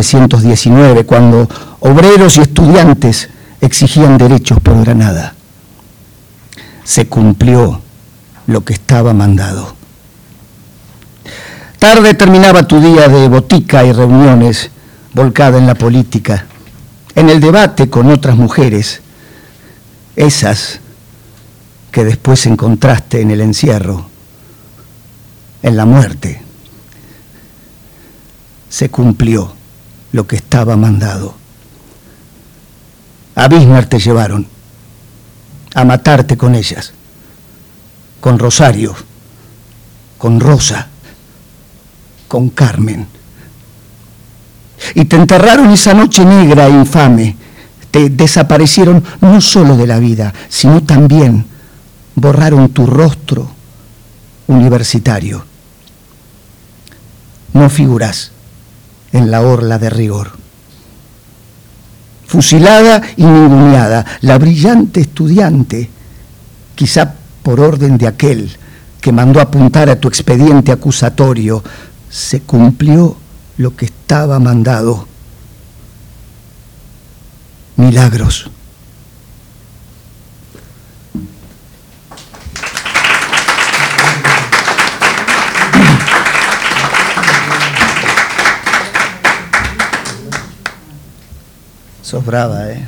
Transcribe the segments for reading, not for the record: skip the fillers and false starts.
1919, cuando obreros y estudiantes exigían derechos por Granada. Se cumplió lo que estaba mandado. Tarde terminaba tu día de botica y reuniones, volcada en la política, en el debate con otras mujeres, esas que después encontraste en el encierro, en la muerte. Se cumplió lo que estaba mandado. A Bismarck te llevaron a matarte con ellas, con Rosario, con Rosa, con Carmen. Y te enterraron esa noche negra e infame. Te desaparecieron no solo de la vida, sino también borraron tu rostro universitario. No figurás en la orla de rigor. Fusilada y ninguneada, la brillante estudiante, quizá por orden de aquel que mandó apuntar a tu expediente acusatorio, se cumplió lo que estaba mandado. Milagros. Sos brava, ¿eh?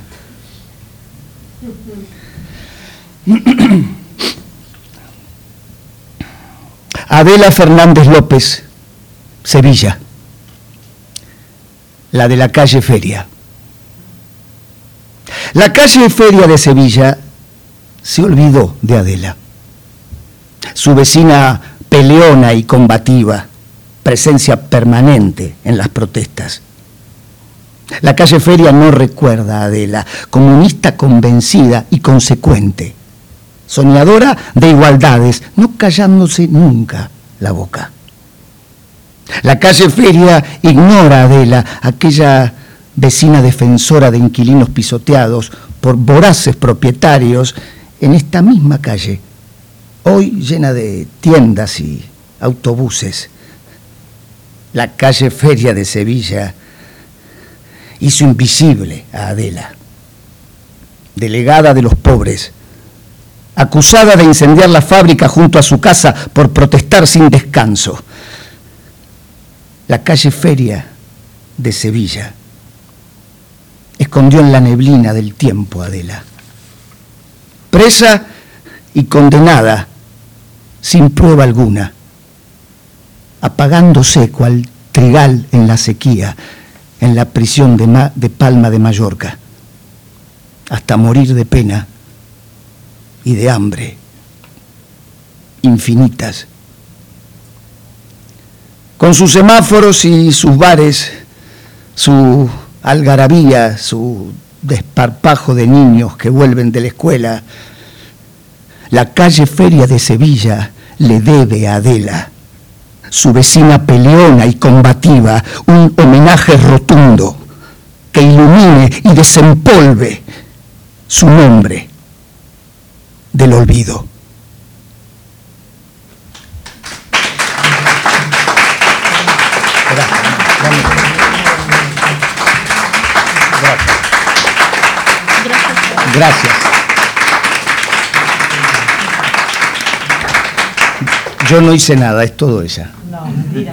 Adela Fernández López, Sevilla, la de la calle Feria. La calle Feria de Sevilla se olvidó de Adela. Su vecina peleona y combativa, presencia permanente en las protestas. La calle Feria no recuerda a Adela, comunista convencida y consecuente, soñadora de igualdades, no callándose nunca la boca. La calle Feria ignora a Adela, aquella vecina defensora de inquilinos pisoteados por voraces propietarios en esta misma calle, hoy llena de tiendas y autobuses. La calle Feria de Sevilla hizo invisible a Adela, delegada de los pobres, acusada de incendiar la fábrica junto a su casa por protestar sin descanso. La calle Feria de Sevilla escondió en la neblina del tiempo a Adela, presa y condenada sin prueba alguna, apagándose cual trigal en la sequía, en la prisión de Palma de Mallorca, hasta morir de pena y de hambre infinitas. Con sus semáforos y sus bares, su algarabía, su desparpajo de niños que vuelven de la escuela, la calle Feria de Sevilla le debe a Adela, su vecina peleona y combativa, un homenaje rotundo que ilumine y desempolve su nombre del olvido. Gracias. Yo no hice nada, es todo ella. No, mentira.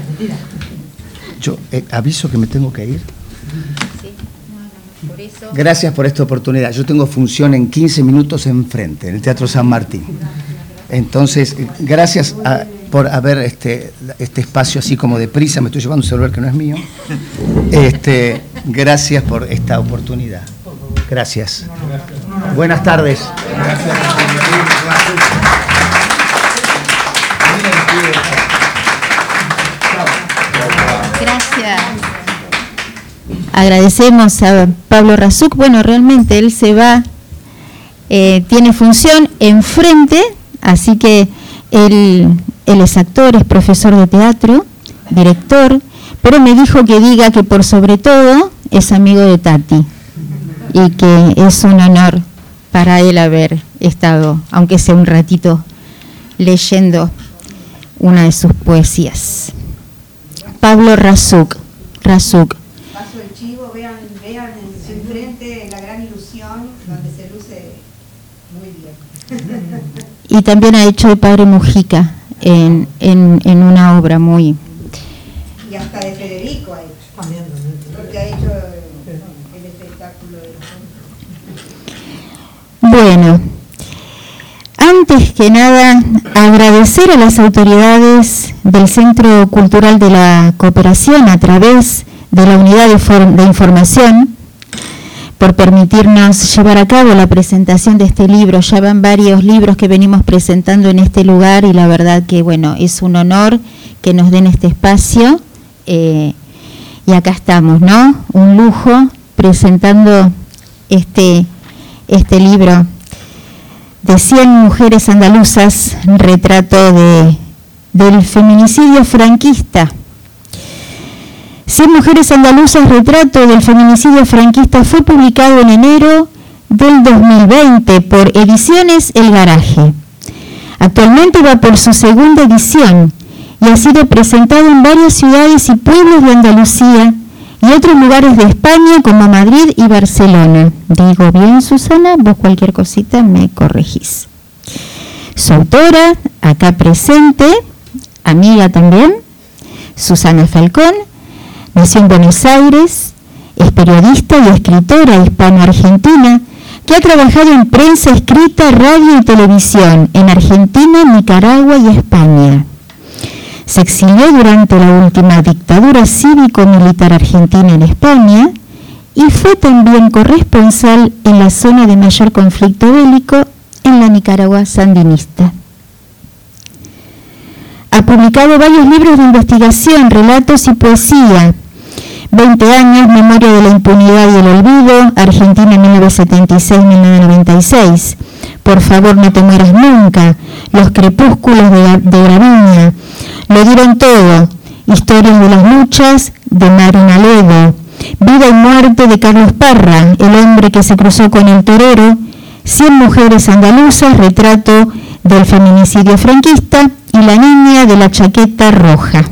Yo aviso que me tengo que ir. Sí, por eso. Gracias por esta oportunidad. Yo tengo función en 15 minutos enfrente, en el Teatro San Martín. Entonces, gracias por haber este espacio así como deprisa. Me estoy llevando un celular que no es mío. Gracias por esta oportunidad. Gracias. Buenas tardes. Gracias. Agradecemos a Pablo Razuk. Bueno, realmente él se va, tiene función enfrente, así que él es actor, es profesor de teatro, director, pero me dijo que diga que por sobre todo es amigo de Tati y que es un honor para él haber estado, aunque sea un ratito, leyendo una de sus poesías. Pablo Razuk. paso el chivo, vean enfrente La Gran Ilusión, donde se luce muy bien. Y también ha hecho de Padre Mujica en una obra muy... Y hasta de Federico ha hecho. También. Porque ha hecho el espectáculo de... Bueno, antes que nada, agradecer a las autoridades del Centro Cultural de la Cooperación a través de la Unidad de Información por permitirnos llevar a cabo la presentación de este libro. Ya van varios libros que venimos presentando en este lugar y la verdad que, bueno, es un honor que nos den este espacio y acá estamos, ¿no? Un lujo presentando este libro de 100 mujeres andaluzas, retrato del feminicidio franquista. 100 mujeres andaluzas, retrato del feminicidio franquista, fue publicado en enero del 2020 por Ediciones El Garaje. Actualmente va por su segunda edición y ha sido presentado en varias ciudades y pueblos de Andalucía y otros lugares de España como Madrid y Barcelona. Digo bien, Susana, vos cualquier cosita me corregís. Su autora, acá presente, amiga también, Susana Falcón, nació en Buenos Aires, es periodista y escritora hispano-argentina que ha trabajado en prensa escrita, radio y televisión en Argentina, Nicaragua y España. Se exilió durante la última dictadura cívico-militar argentina en España y fue también corresponsal en la zona de mayor conflicto bélico en la Nicaragua sandinista. Ha publicado varios libros de investigación, relatos y poesía. 20 años, Memoria de la impunidad y el olvido, Argentina 1976-1996. Por favor, no te mueras nunca, Los crepúsculos de Gravina, Lo dieron todo, Historias de las luchas, de Marina Ledo, Vida y muerte, de Carlos Parra, El hombre que se cruzó con el torero, 100 mujeres andaluzas, retrato del feminicidio franquista, y La niña de la chaqueta roja.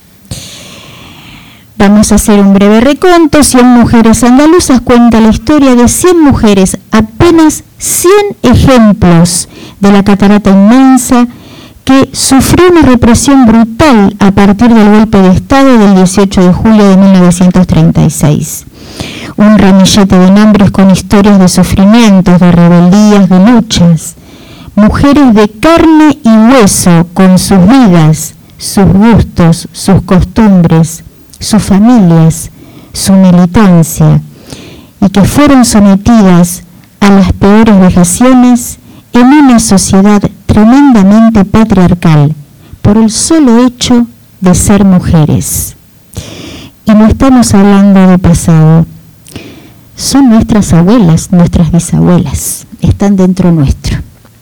Vamos a hacer un breve reconto. 100 mujeres andaluzas cuenta la historia de 100 mujeres, apenas 100 ejemplos de la catarata inmensa que sufrió una represión brutal a partir del golpe de Estado del 18 de julio de 1936. Un ramillete de nombres con historias de sufrimientos, de rebeldías, de luchas. Mujeres de carne y hueso con sus vidas, sus gustos, sus costumbres, sus familias, su militancia, y que fueron sometidas a las peores vejaciones en una sociedad tremendamente patriarcal por el solo hecho de ser mujeres. Y no estamos hablando de pasado, son nuestras abuelas, nuestras bisabuelas, están dentro nuestro.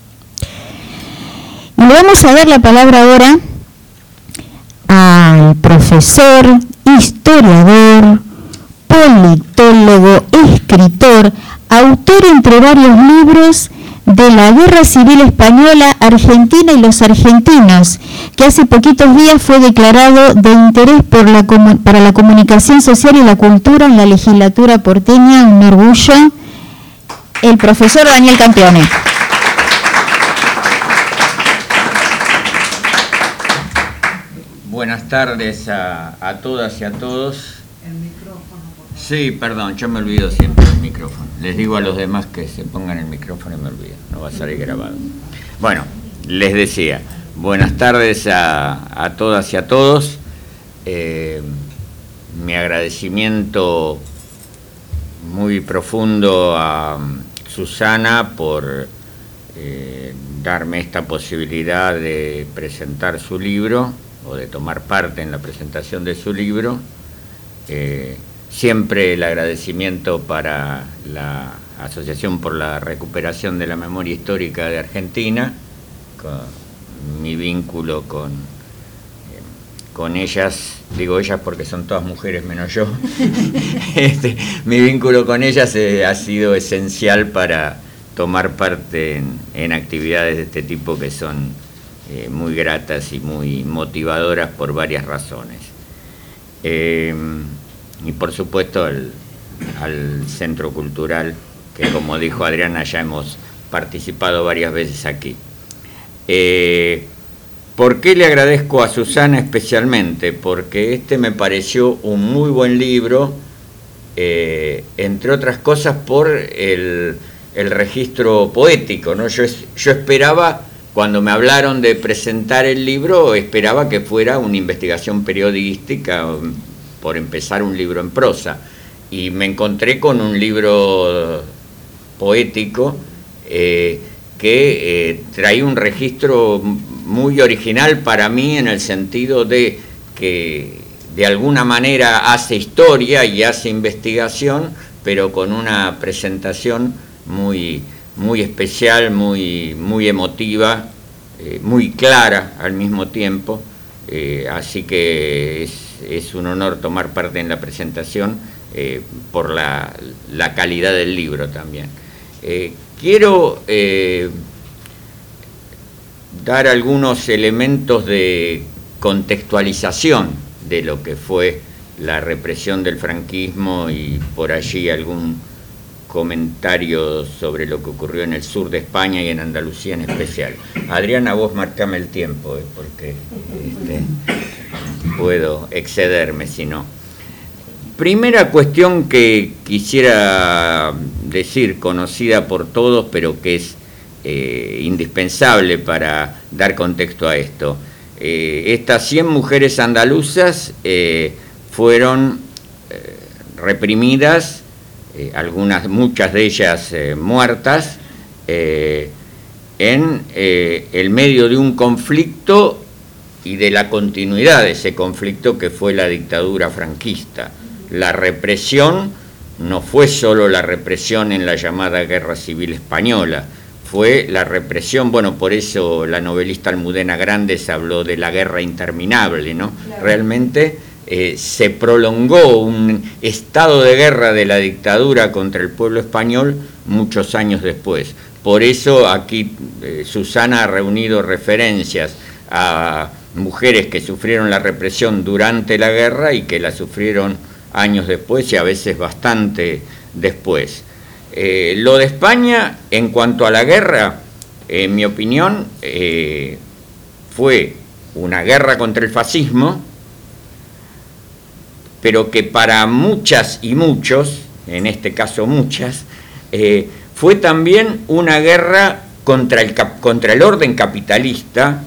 Y le vamos a dar la palabra ahora al profesor, historiador, politólogo, escritor, autor entre varios libros de la Guerra Civil Española, Argentina y los argentinos, que hace poquitos días fue declarado de interés para la comunicación social y la cultura en la legislatura porteña. Un orgullo, el profesor Daniel Campione. Buenas tardes a todas y a todos. El micrófono, por favor. Sí, perdón, yo me olvido siempre del micrófono. Les digo a los demás que se pongan el micrófono y me olvido, no va a salir grabado. Bueno, les decía, buenas tardes a todas y a todos. Mi agradecimiento muy profundo a Susana por darme esta posibilidad de presentar su libro, o de tomar parte en la presentación de su libro. Siempre el agradecimiento para la Asociación por la Recuperación de la Memoria Histórica de Argentina, con mi vínculo con ellas, digo ellas porque son todas mujeres menos yo, mi vínculo con ellas ha sido esencial para tomar parte en actividades de este tipo que son muy gratas y muy motivadoras por varias razones. y por supuesto al Centro Cultural, que como dijo Adriana, ya hemos participado varias veces aquí. ¿Por qué le agradezco a Susana especialmente? Porque me pareció un muy buen libro, entre otras cosas por el registro poético, ¿no? Yo esperaba, cuando me hablaron de presentar el libro, esperaba que fuera una investigación periodística, por empezar un libro en prosa, y me encontré con un libro poético que traía un registro muy original para mí, en el sentido de que de alguna manera hace historia y hace investigación, pero con una presentación muy especial, muy emotiva, muy clara al mismo tiempo, así que es un honor tomar parte en la presentación, por la calidad del libro también. Quiero dar algunos elementos de contextualización de lo que fue la represión del franquismo, y por allí algún comentario sobre lo que ocurrió en el sur de España y en Andalucía en especial. Adriana, vos marcame el tiempo, porque puedo excederme si no. Primera cuestión que quisiera decir, conocida por todos, pero que es indispensable para dar contexto a esto. Estas 100 mujeres andaluzas fueron reprimidas, muchas de ellas muertas, en el medio de un conflicto y de la continuidad de ese conflicto, que fue la dictadura franquista. La represión no fue solo la represión en la llamada Guerra Civil Española, fue la represión, bueno, por eso la novelista Almudena Grandes habló de la guerra interminable, ¿no? Claro. Realmente se prolongó un estado de guerra de la dictadura contra el pueblo español muchos años después. Por eso aquí Susana ha reunido referencias a mujeres que sufrieron la represión durante la guerra y que la sufrieron años después, y a veces bastante después. Lo de España, en cuanto a la guerra, en mi opinión, fue una guerra contra el fascismo, pero que para muchas y muchos, en este caso muchas, fue también una guerra contra el orden capitalista,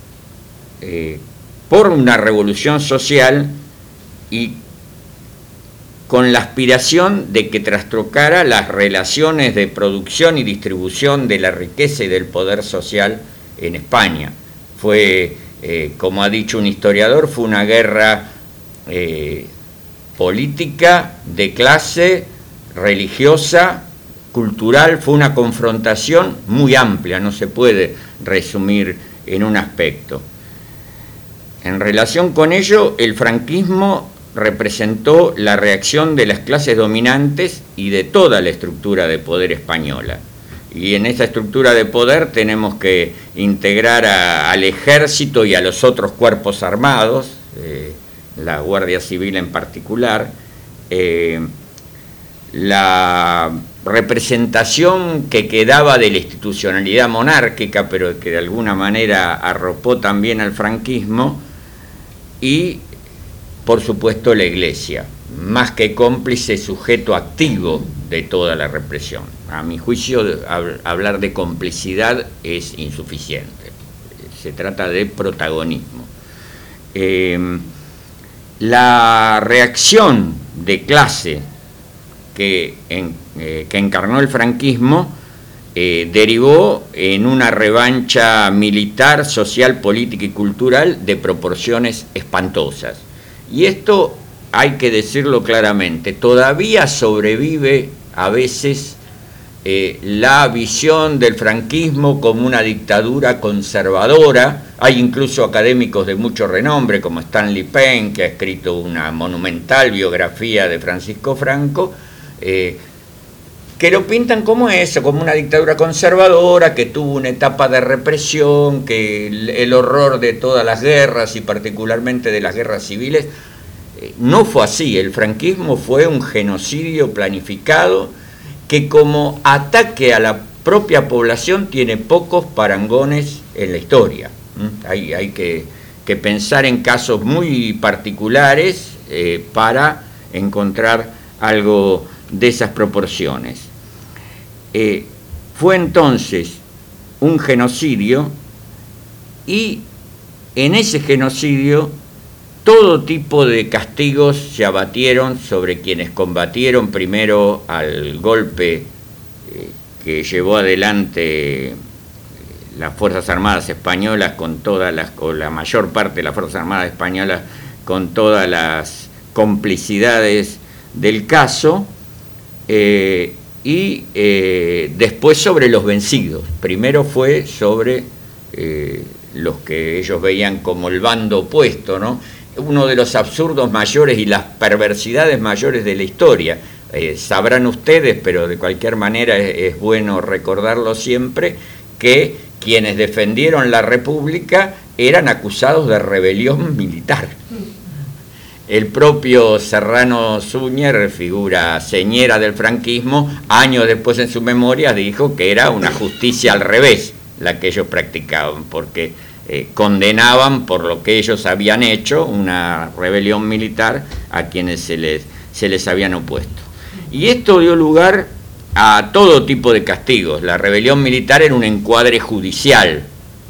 por una revolución social y con la aspiración de que trastocara las relaciones de producción y distribución de la riqueza y del poder social en España. Fue, como ha dicho un historiador, fue una guerra política, de clase, religiosa, cultural, fue una confrontación muy amplia, no se puede resumir en un aspecto. En relación con ello, el franquismo representó la reacción de las clases dominantes y de toda la estructura de poder española. Y en esa estructura de poder tenemos que integrar al ejército y a los otros cuerpos armados, la Guardia Civil en particular, la representación que quedaba de la institucionalidad monárquica, pero que de alguna manera arropó también al franquismo, y por supuesto la Iglesia, más que cómplice, sujeto activo de toda la represión. A mi juicio, hablar de complicidad es insuficiente, se trata de protagonismo. La reacción de clase que encarnó el franquismo derivó en una revancha militar, social, política y cultural de proporciones espantosas. Y esto hay que decirlo claramente, todavía sobrevive a veces la visión del franquismo como una dictadura conservadora. Hay incluso académicos de mucho renombre, como Stanley Payne, que ha escrito una monumental biografía de Francisco Franco, que lo pintan como eso, como una dictadura conservadora, que tuvo una etapa de represión, que el horror de todas las guerras y particularmente de las guerras civiles no fue así. El franquismo fue un genocidio planificado que, como ataque a la propia población, tiene pocos parangones en la historia. Hay que pensar en casos muy particulares para encontrar algo de esas proporciones. Fue entonces un genocidio, y en ese genocidio todo tipo de castigos se abatieron sobre quienes combatieron primero al golpe que llevó adelante las Fuerzas Armadas Españolas o la mayor parte de las Fuerzas Armadas Españolas, con todas las complicidades del caso, y después sobre los vencidos. Primero fue sobre los que ellos veían como el bando opuesto, ¿no? Uno de los absurdos mayores y las perversidades mayores de la historia. Sabrán ustedes, pero de cualquier manera es bueno recordarlo siempre, que quienes defendieron la República eran acusados de rebelión militar. El propio Serrano Suñer, figura señera del franquismo, años después en su memoria dijo que era una justicia al revés la que ellos practicaban, porque condenaban por lo que ellos habían hecho, una rebelión militar, a quienes se les habían opuesto. Y esto dio lugar a todo tipo de castigos. La rebelión militar era un encuadre judicial,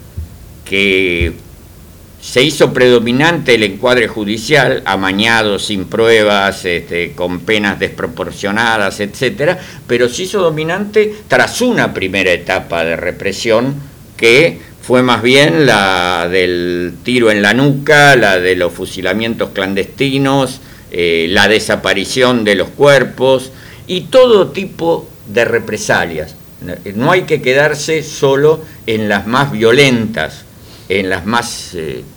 que se hizo predominante el encuadre judicial, amañado, sin pruebas, con penas desproporcionadas, etcétera, pero se hizo dominante tras una primera etapa de represión, que fue más bien la del tiro en la nuca, la de los fusilamientos clandestinos, la desaparición de los cuerpos y todo tipo de represalias. No hay que quedarse solo en las más violentas, en las más,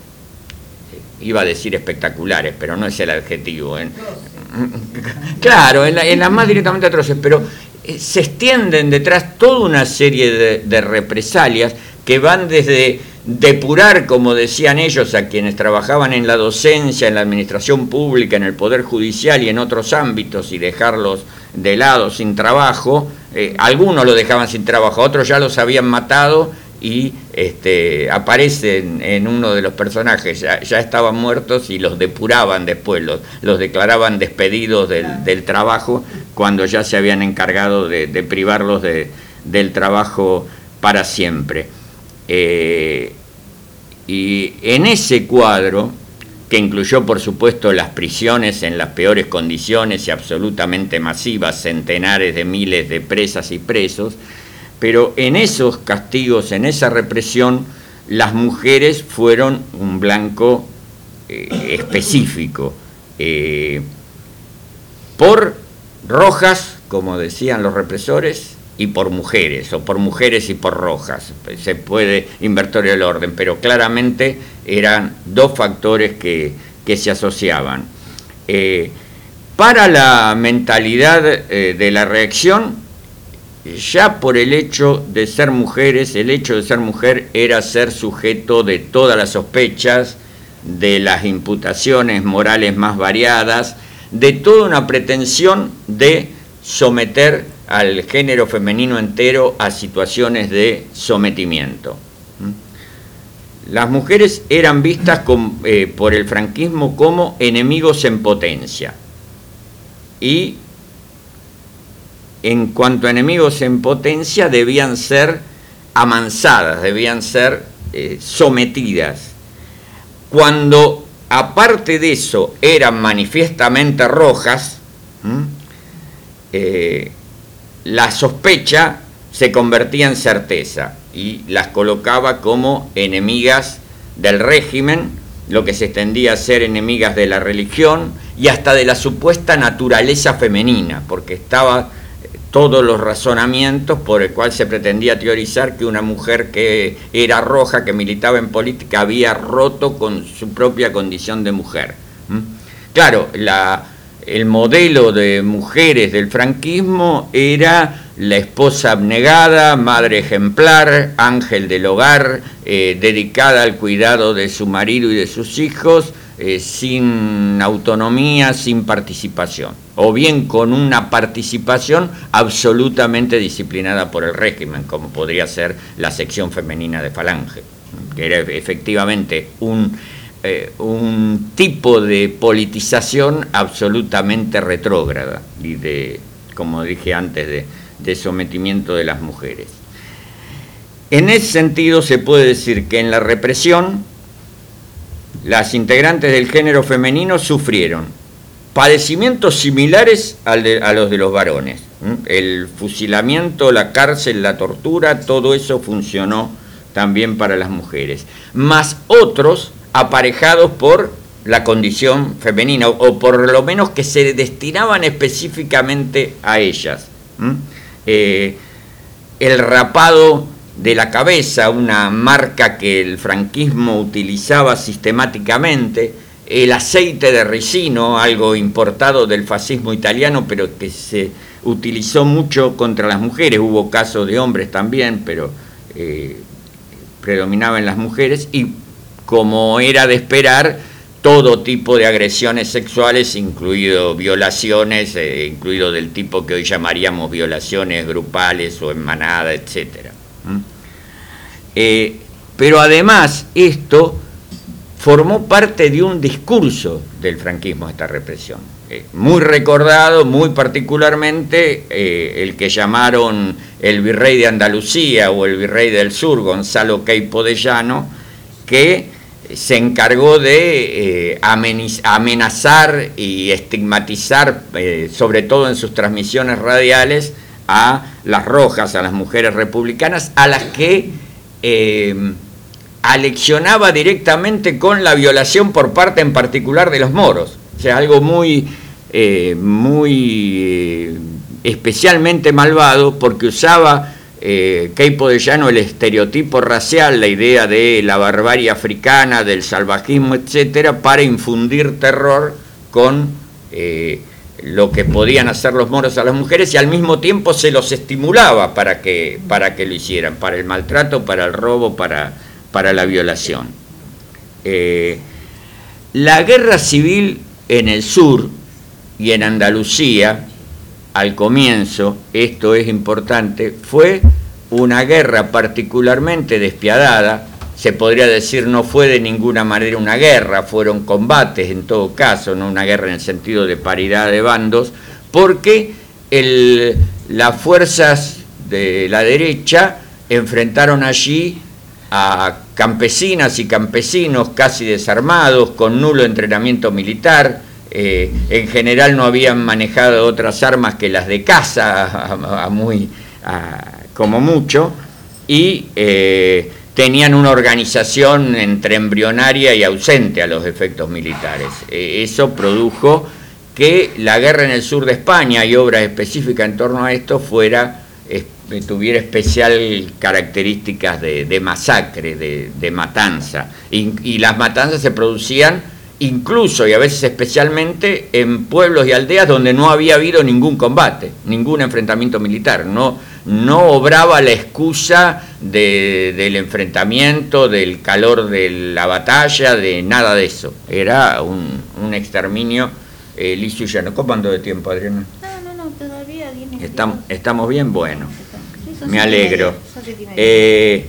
iba a decir espectaculares, pero no es el adjetivo. Claro, en las más directamente atroces, pero se extienden detrás toda una serie de represalias que van desde depurar, como decían ellos, a quienes trabajaban en la docencia, en la administración pública, en el Poder Judicial y en otros ámbitos, y dejarlos de lado sin trabajo. Algunos lo dejaban sin trabajo, otros ya los habían matado y aparecen en uno de los personajes, ya estaban muertos y los depuraban después, los declaraban despedidos del trabajo cuando ya se habían encargado de privarlos del trabajo para siempre. Y en ese cuadro, que incluyó por supuesto las prisiones en las peores condiciones y absolutamente masivas, centenares de miles de presas y presos, pero en esos castigos, en esa represión, las mujeres fueron un blanco específico, por rojas, como decían los represores, y por mujeres, o por mujeres y por rojas. Se puede invertir el orden, pero claramente eran dos factores que se asociaban. Para la mentalidad de la reacción, ya por el hecho de ser mujeres, el hecho de ser mujer era ser sujeto de todas las sospechas, de las imputaciones morales más variadas, de toda una pretensión de someter al género femenino entero a situaciones de sometimiento. Las mujeres eran vistas por el franquismo como enemigos en potencia, y en cuanto a enemigos en potencia debían ser amansadas, debían ser sometidas. Cuando aparte de eso eran manifiestamente rojas, la sospecha se convertía en certeza y las colocaba como enemigas del régimen, lo que se extendía a ser enemigas de la religión y hasta de la supuesta naturaleza femenina, porque estaba todos los razonamientos por el cual se pretendía teorizar que una mujer que era roja, que militaba en política, había roto con su propia condición de mujer. Claro, el modelo de mujeres del franquismo era la esposa abnegada, madre ejemplar, ángel del hogar, dedicada al cuidado de su marido y de sus hijos, sin autonomía, sin participación, o bien con una participación absolutamente disciplinada por el régimen, como podría ser la sección femenina de Falange, que era efectivamente un tipo de politización absolutamente retrógrada y de, como dije antes, de sometimiento de las mujeres. En ese sentido se puede decir que en la represión las integrantes del género femenino sufrieron padecimientos similares a los de los varones. El fusilamiento, la cárcel, la tortura, todo eso funcionó también para las mujeres, más otros aparejados por la condición femenina, o por lo menos que se destinaban específicamente a ellas. El rapado de la cabeza, una marca que el franquismo utilizaba sistemáticamente, el aceite de ricino, algo importado del fascismo italiano, pero que se utilizó mucho contra las mujeres, hubo casos de hombres también, pero predominaban las mujeres, y como era de esperar, todo tipo de agresiones sexuales, incluido violaciones, incluido del tipo que hoy llamaríamos violaciones grupales o en manada, etc. Pero además esto formó parte de un discurso del franquismo, esta represión. Muy recordado, muy particularmente, el que llamaron el virrey de Andalucía o el virrey del sur, Gonzalo Queipo de Llano, que se encargó de amenazar y estigmatizar, sobre todo en sus transmisiones radiales, a las rojas, a las mujeres republicanas, a las que aleccionaba directamente con la violación por parte en particular de los moros. O sea, algo muy especialmente malvado, porque usaba Queipo de Llano el estereotipo racial, la idea de la barbarie africana, del salvajismo, etcétera, para infundir terror con lo que podían hacer los moros a las mujeres, y al mismo tiempo se los estimulaba para que lo hicieran, para el maltrato, para el robo, para la violación. La guerra civil en el sur y en Andalucía, al comienzo, esto es importante, fue una guerra particularmente despiadada. Se podría decir, no fue de ninguna manera una guerra, fueron combates en todo caso, no una guerra en el sentido de paridad de bandos, porque las fuerzas de la derecha enfrentaron allí a campesinas y campesinos casi desarmados, con nulo entrenamiento militar. En general no habían manejado otras armas que las de caza, como mucho, y tenían una organización entre embrionaria y ausente a los efectos militares. Eso produjo que la guerra en el sur de España, y obras específicas en torno a esto, tuviera especial características de masacre, de matanza, y las matanzas se producían incluso y a veces especialmente en pueblos y aldeas donde no había habido ningún combate, ningún enfrentamiento militar. No obraba la excusa del enfrentamiento, del calor de la batalla, de nada de eso. Era un exterminio liso y llano. ¿Cómo ando de tiempo, Adriana? No, todavía 10 minutos. ¿Estamos bien? Bueno, Sí, me alegro. Medio.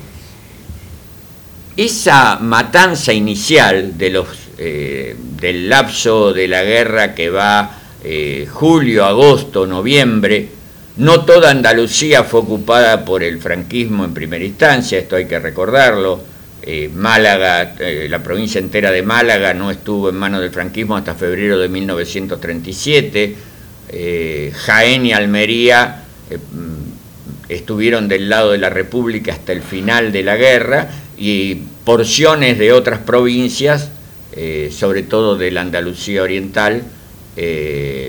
Esa matanza inicial del lapso de la guerra que va julio, agosto, noviembre, no toda Andalucía fue ocupada por el franquismo en primera instancia, esto hay que recordarlo. Málaga, la provincia entera de Málaga no estuvo en manos del franquismo hasta febrero de 1937. Jaén y Almería estuvieron del lado de la República hasta el final de la guerra, y porciones de otras provincias, sobre todo de la Andalucía oriental, de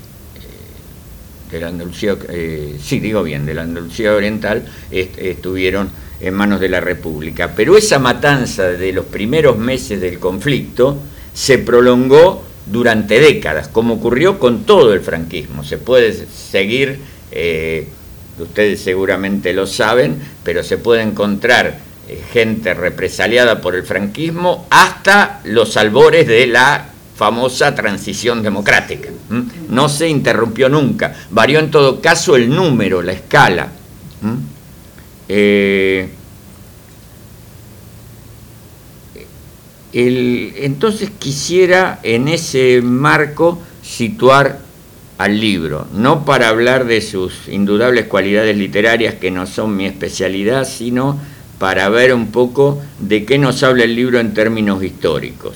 la Andalucía oriental, estuvieron en manos de la República. Pero esa matanza de los primeros meses del conflicto se prolongó durante décadas, como ocurrió con todo el franquismo. Se puede seguir, ustedes seguramente lo saben, pero se puede encontrar gente represaliada por el franquismo, hasta los albores de la famosa transición democrática. No se interrumpió nunca, varió en todo caso el número, la escala. Entonces quisiera en ese marco situar al libro, no para hablar de sus indudables cualidades literarias que no son mi especialidad, sino para ver un poco de qué nos habla el libro en términos históricos.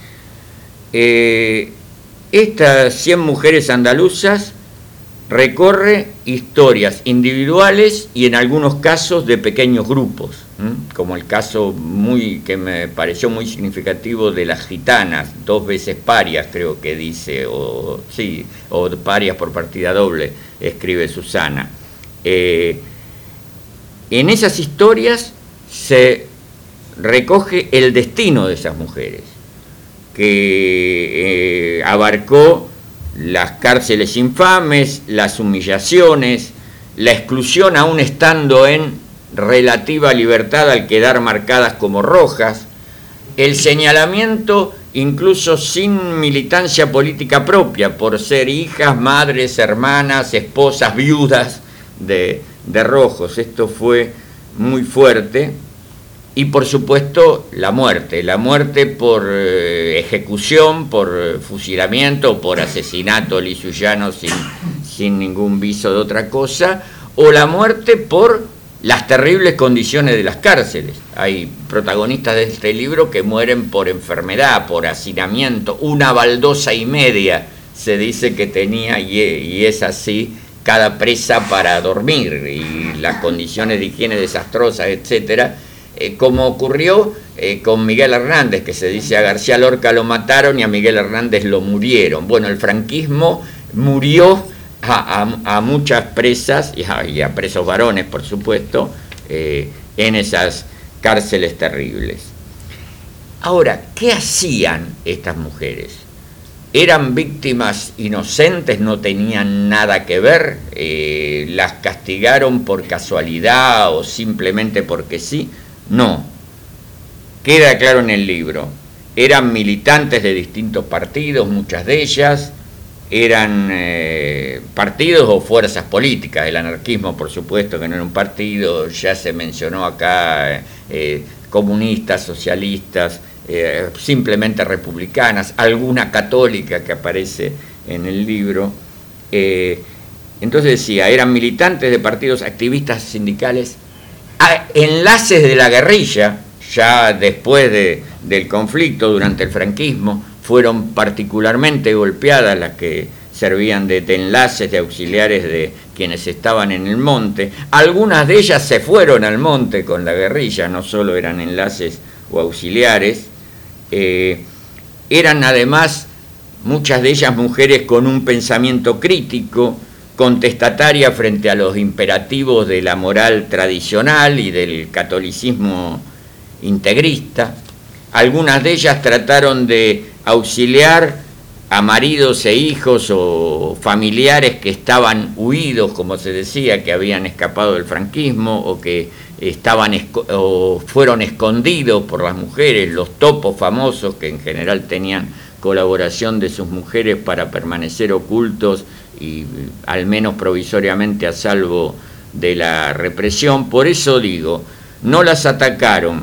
Estas 100 mujeres andaluzas recorre historias individuales y en algunos casos de pequeños grupos, como el caso que me pareció muy significativo de las gitanas, 2 veces parias creo que dice, o parias por partida doble, escribe Susana. En esas historias se recoge el destino de esas mujeres, que abarcó las cárceles infames, las humillaciones, la exclusión aún estando en relativa libertad al quedar marcadas como rojas, el señalamiento incluso sin militancia política propia, por ser hijas, madres, hermanas, esposas, viudas de rojos. Esto fue muy fuerte. Y por supuesto la muerte por ejecución, por fusilamiento, por asesinato lisuyano sin ningún viso de otra cosa, o la muerte por las terribles condiciones de las cárceles. Hay protagonistas de este libro que mueren por enfermedad, por hacinamiento, 1,5 baldosas se dice que tenía, y es así cada presa para dormir, y las condiciones de higiene desastrosas, etcétera. Como ocurrió con Miguel Hernández, que se dice a García Lorca lo mataron y a Miguel Hernández lo murieron. Bueno, el franquismo murió a muchas presas y a presos varones, por supuesto, en esas cárceles terribles. Ahora, ¿qué hacían estas mujeres? ¿Eran víctimas inocentes? ¿No tenían nada que ver? ¿Las castigaron por casualidad o simplemente porque sí? No, queda claro en el libro. Eran militantes de distintos partidos, muchas de ellas, eran partidos o fuerzas políticas. El anarquismo, por supuesto, que no era un partido, ya se mencionó acá, comunistas, socialistas, simplemente republicanas, alguna católica que aparece en el libro. Entonces decía, eran militantes de partidos, activistas sindicales, enlaces de la guerrilla, ya después del conflicto, durante el franquismo, fueron particularmente golpeadas las que servían de enlaces, de auxiliares de quienes estaban en el monte. Algunas de ellas se fueron al monte con la guerrilla, no solo eran enlaces o auxiliares, eran además muchas de ellas mujeres con un pensamiento crítico, contestataria frente a los imperativos de la moral tradicional y del catolicismo integrista. Algunas de ellas trataron de auxiliar a maridos e hijos o familiares que estaban huidos, como se decía, que habían escapado del franquismo o que o fueron escondidos por las mujeres, los topos famosos que en general tenían colaboración de sus mujeres para permanecer ocultos y al menos provisoriamente a salvo de la represión. Por eso digo, no las atacaron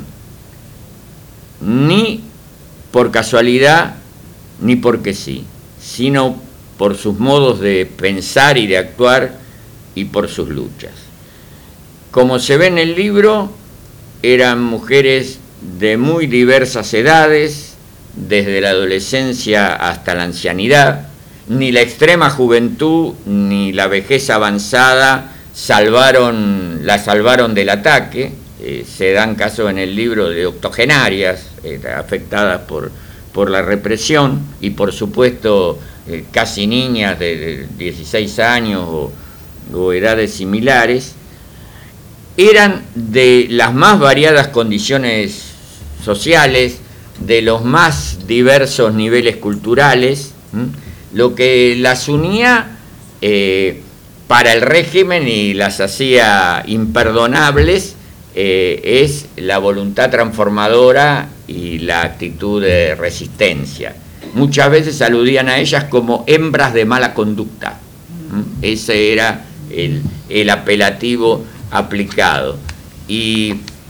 ni por casualidad ni porque sí, sino por sus modos de pensar y de actuar y por sus luchas. Como se ve en el libro, eran mujeres de muy diversas edades, desde la adolescencia hasta la ancianidad. Ni la extrema juventud ni la vejez avanzada la salvaron del ataque. Se dan casos en el libro de octogenarias afectadas por la represión y por supuesto casi niñas de 16 años o edades similares. Eran de las más variadas condiciones sociales, de los más diversos niveles culturales. Lo que las unía para el régimen y las hacía imperdonables es la voluntad transformadora y la actitud de resistencia. Muchas veces aludían a ellas como hembras de mala conducta. Ese era el apelativo aplicado. Y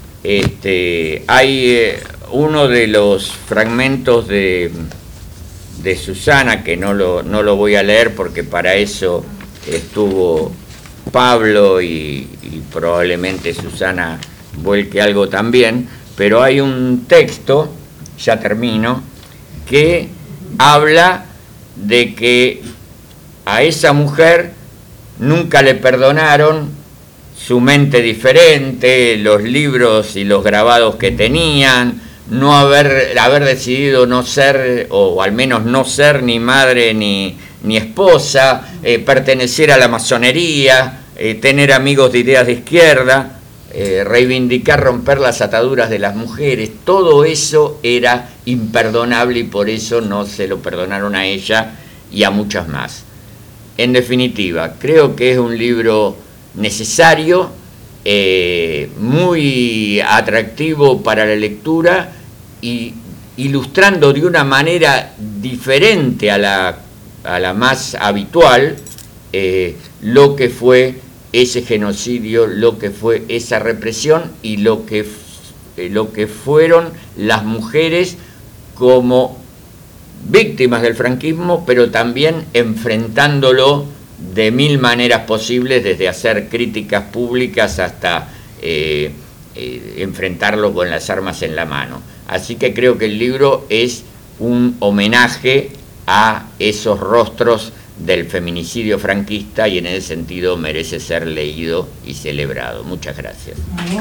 hay uno de los fragmentos de Susana, que no lo voy a leer porque para eso estuvo Pablo y probablemente Susana vuelque algo también, pero hay un texto, ya termino, que habla de que a esa mujer nunca le perdonaron su mente diferente, los libros y los grabados que tenían, no haber decidido no ser, o al menos no ser ni madre ni esposa, pertenecer a la masonería, tener amigos de ideas de izquierda, reivindicar, romper las ataduras de las mujeres. Todo eso era imperdonable y por eso no se lo perdonaron a ella y a muchas más. En definitiva, creo que es un libro necesario, muy atractivo para la lectura y ilustrando de una manera diferente a la más habitual lo que fue ese genocidio, lo que fue esa represión y lo que fueron las mujeres como víctimas del franquismo, pero también enfrentándolo de mil maneras posibles, desde hacer críticas públicas hasta enfrentarlo con las armas en la mano. Así que creo que el libro es un homenaje a esos rostros del feminicidio franquista y en ese sentido merece ser leído y celebrado. Muchas gracias.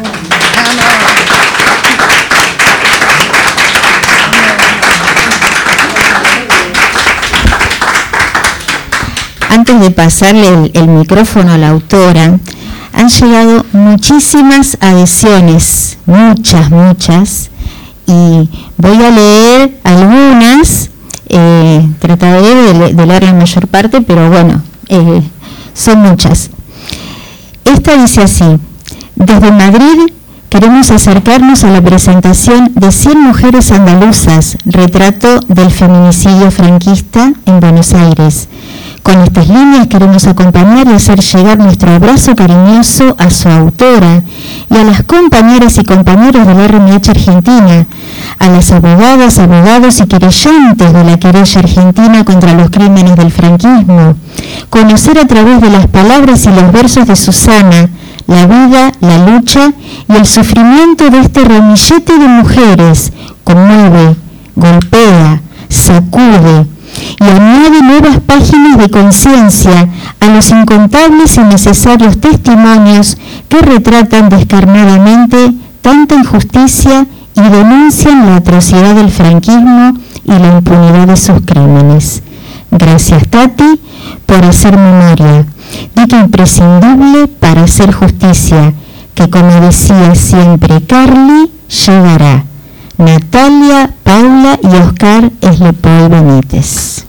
Antes de pasarle el micrófono a la autora, han llegado muchísimas adhesiones, muchas, y voy a leer algunas. Trataré de leer la mayor parte, pero bueno, son muchas. Esta dice así: desde Madrid queremos acercarnos a la presentación de 100 mujeres andaluzas, retrato del feminicidio franquista en Buenos Aires. Con estas líneas queremos acompañar y hacer llegar nuestro abrazo cariñoso a su autora y a las compañeras y compañeros de la RMH Argentina, a las abogadas, abogados y querellantes de la querella argentina contra los crímenes del franquismo. Conocer a través de las palabras y los versos de Susana la vida, la lucha y el sufrimiento de este ramillete de mujeres. Conmueve, golpea, sacude y añade nuevas páginas de conciencia a los incontables y necesarios testimonios que retratan descarnadamente tanta injusticia y denuncian la atrocidad del franquismo y la impunidad de sus crímenes. Gracias, Tati, por hacer memoria, dique imprescindible para hacer justicia, que como decía siempre Carly, llegará. Natalia, Paula y Oscar Eslepol Benítez.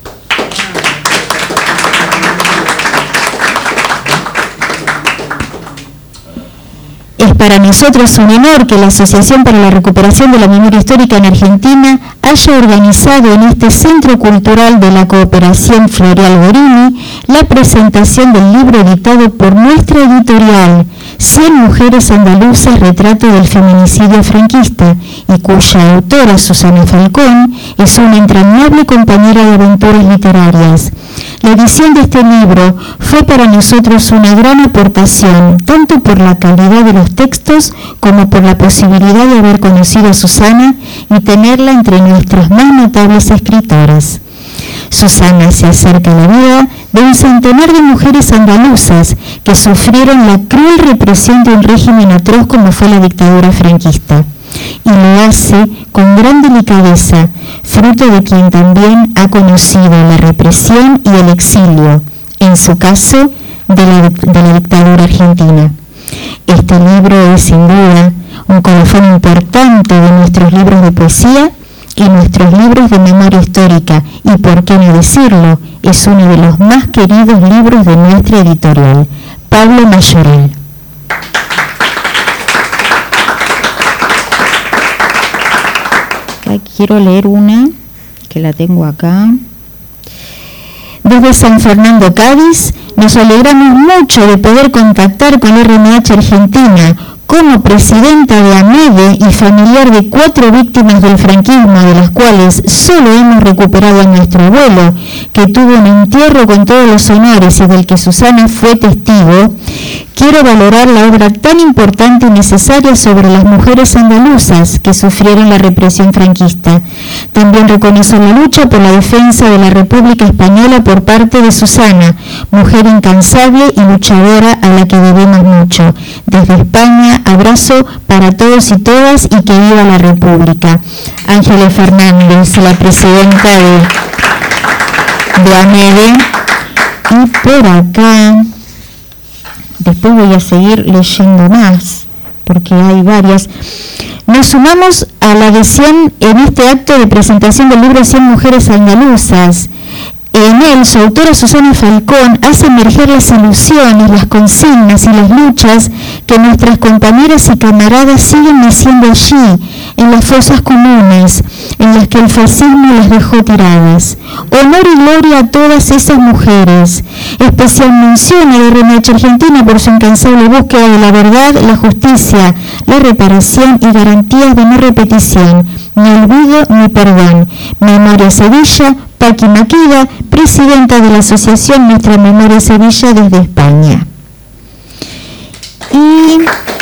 Es para nosotros un honor que la Asociación para la Recuperación de la Memoria Histórica en Argentina haya organizado en este Centro Cultural de la Cooperación Floreal Gorini la presentación del libro editado por nuestra editorial, 100 mujeres andaluzas, retrato del feminicidio franquista, y cuya autora, Susana Falcón, es una entrañable compañera de aventuras literarias. La edición de este libro fue para nosotros una gran aportación, tanto por la calidad de los textos como por la posibilidad de haber conocido a Susana y tenerla entre nuestras más notables escritoras. Susana se acerca a la vida de un centenar de mujeres andaluzas que sufrieron la cruel represión de un régimen atroz como fue la dictadura franquista, y lo hace con gran delicadeza, fruto de quien también ha conocido la represión y el exilio, en su caso de la dictadura argentina. Este libro es sin duda un colofón importante de nuestros libros de poesía y nuestros libros de memoria histórica, y por qué no decirlo, es uno de los más queridos libros de nuestra editorial. Pablo Mayoral. quiero leer una que la tengo acá. Desde San Fernando, Cádiz, nos alegramos mucho de poder contactar con RMH Argentina. Como presidenta de AMEDE y familiar de 4 víctimas del franquismo, de las cuales solo hemos recuperado a nuestro abuelo, que tuvo un entierro con todos los honores y del que Susana fue testigo, quiero valorar la obra tan importante y necesaria sobre las mujeres andaluzas que sufrieron la represión franquista. También reconozco la lucha por la defensa de la República Española por parte de Susana, mujer incansable y luchadora a la que debemos mucho. Desde España, abrazo para todos y todas y que viva la República. Ángeles Fernández, la presidenta de AMEDE. Y por acá, después voy a seguir leyendo más, porque hay varias. Nos sumamos a la adhesión en este acto de presentación del libro 100 mujeres andaluzas. En él, su autora Susana Falcón hace emerger las ilusiones, las consignas y las luchas que nuestras compañeras y camaradas siguen naciendo allí, en las fosas comunes, en las que el fascismo las dejó tiradas. Honor y gloria a todas esas mujeres. Especial mención a la RMH Argentina por su incansable búsqueda de la verdad, la justicia, la reparación y garantías de no repetición, ni olvido ni perdón. Memoria Sevilla, Paqui Maqueda, presidenta de la Asociación Nuestra Memoria Sevilla desde España. Y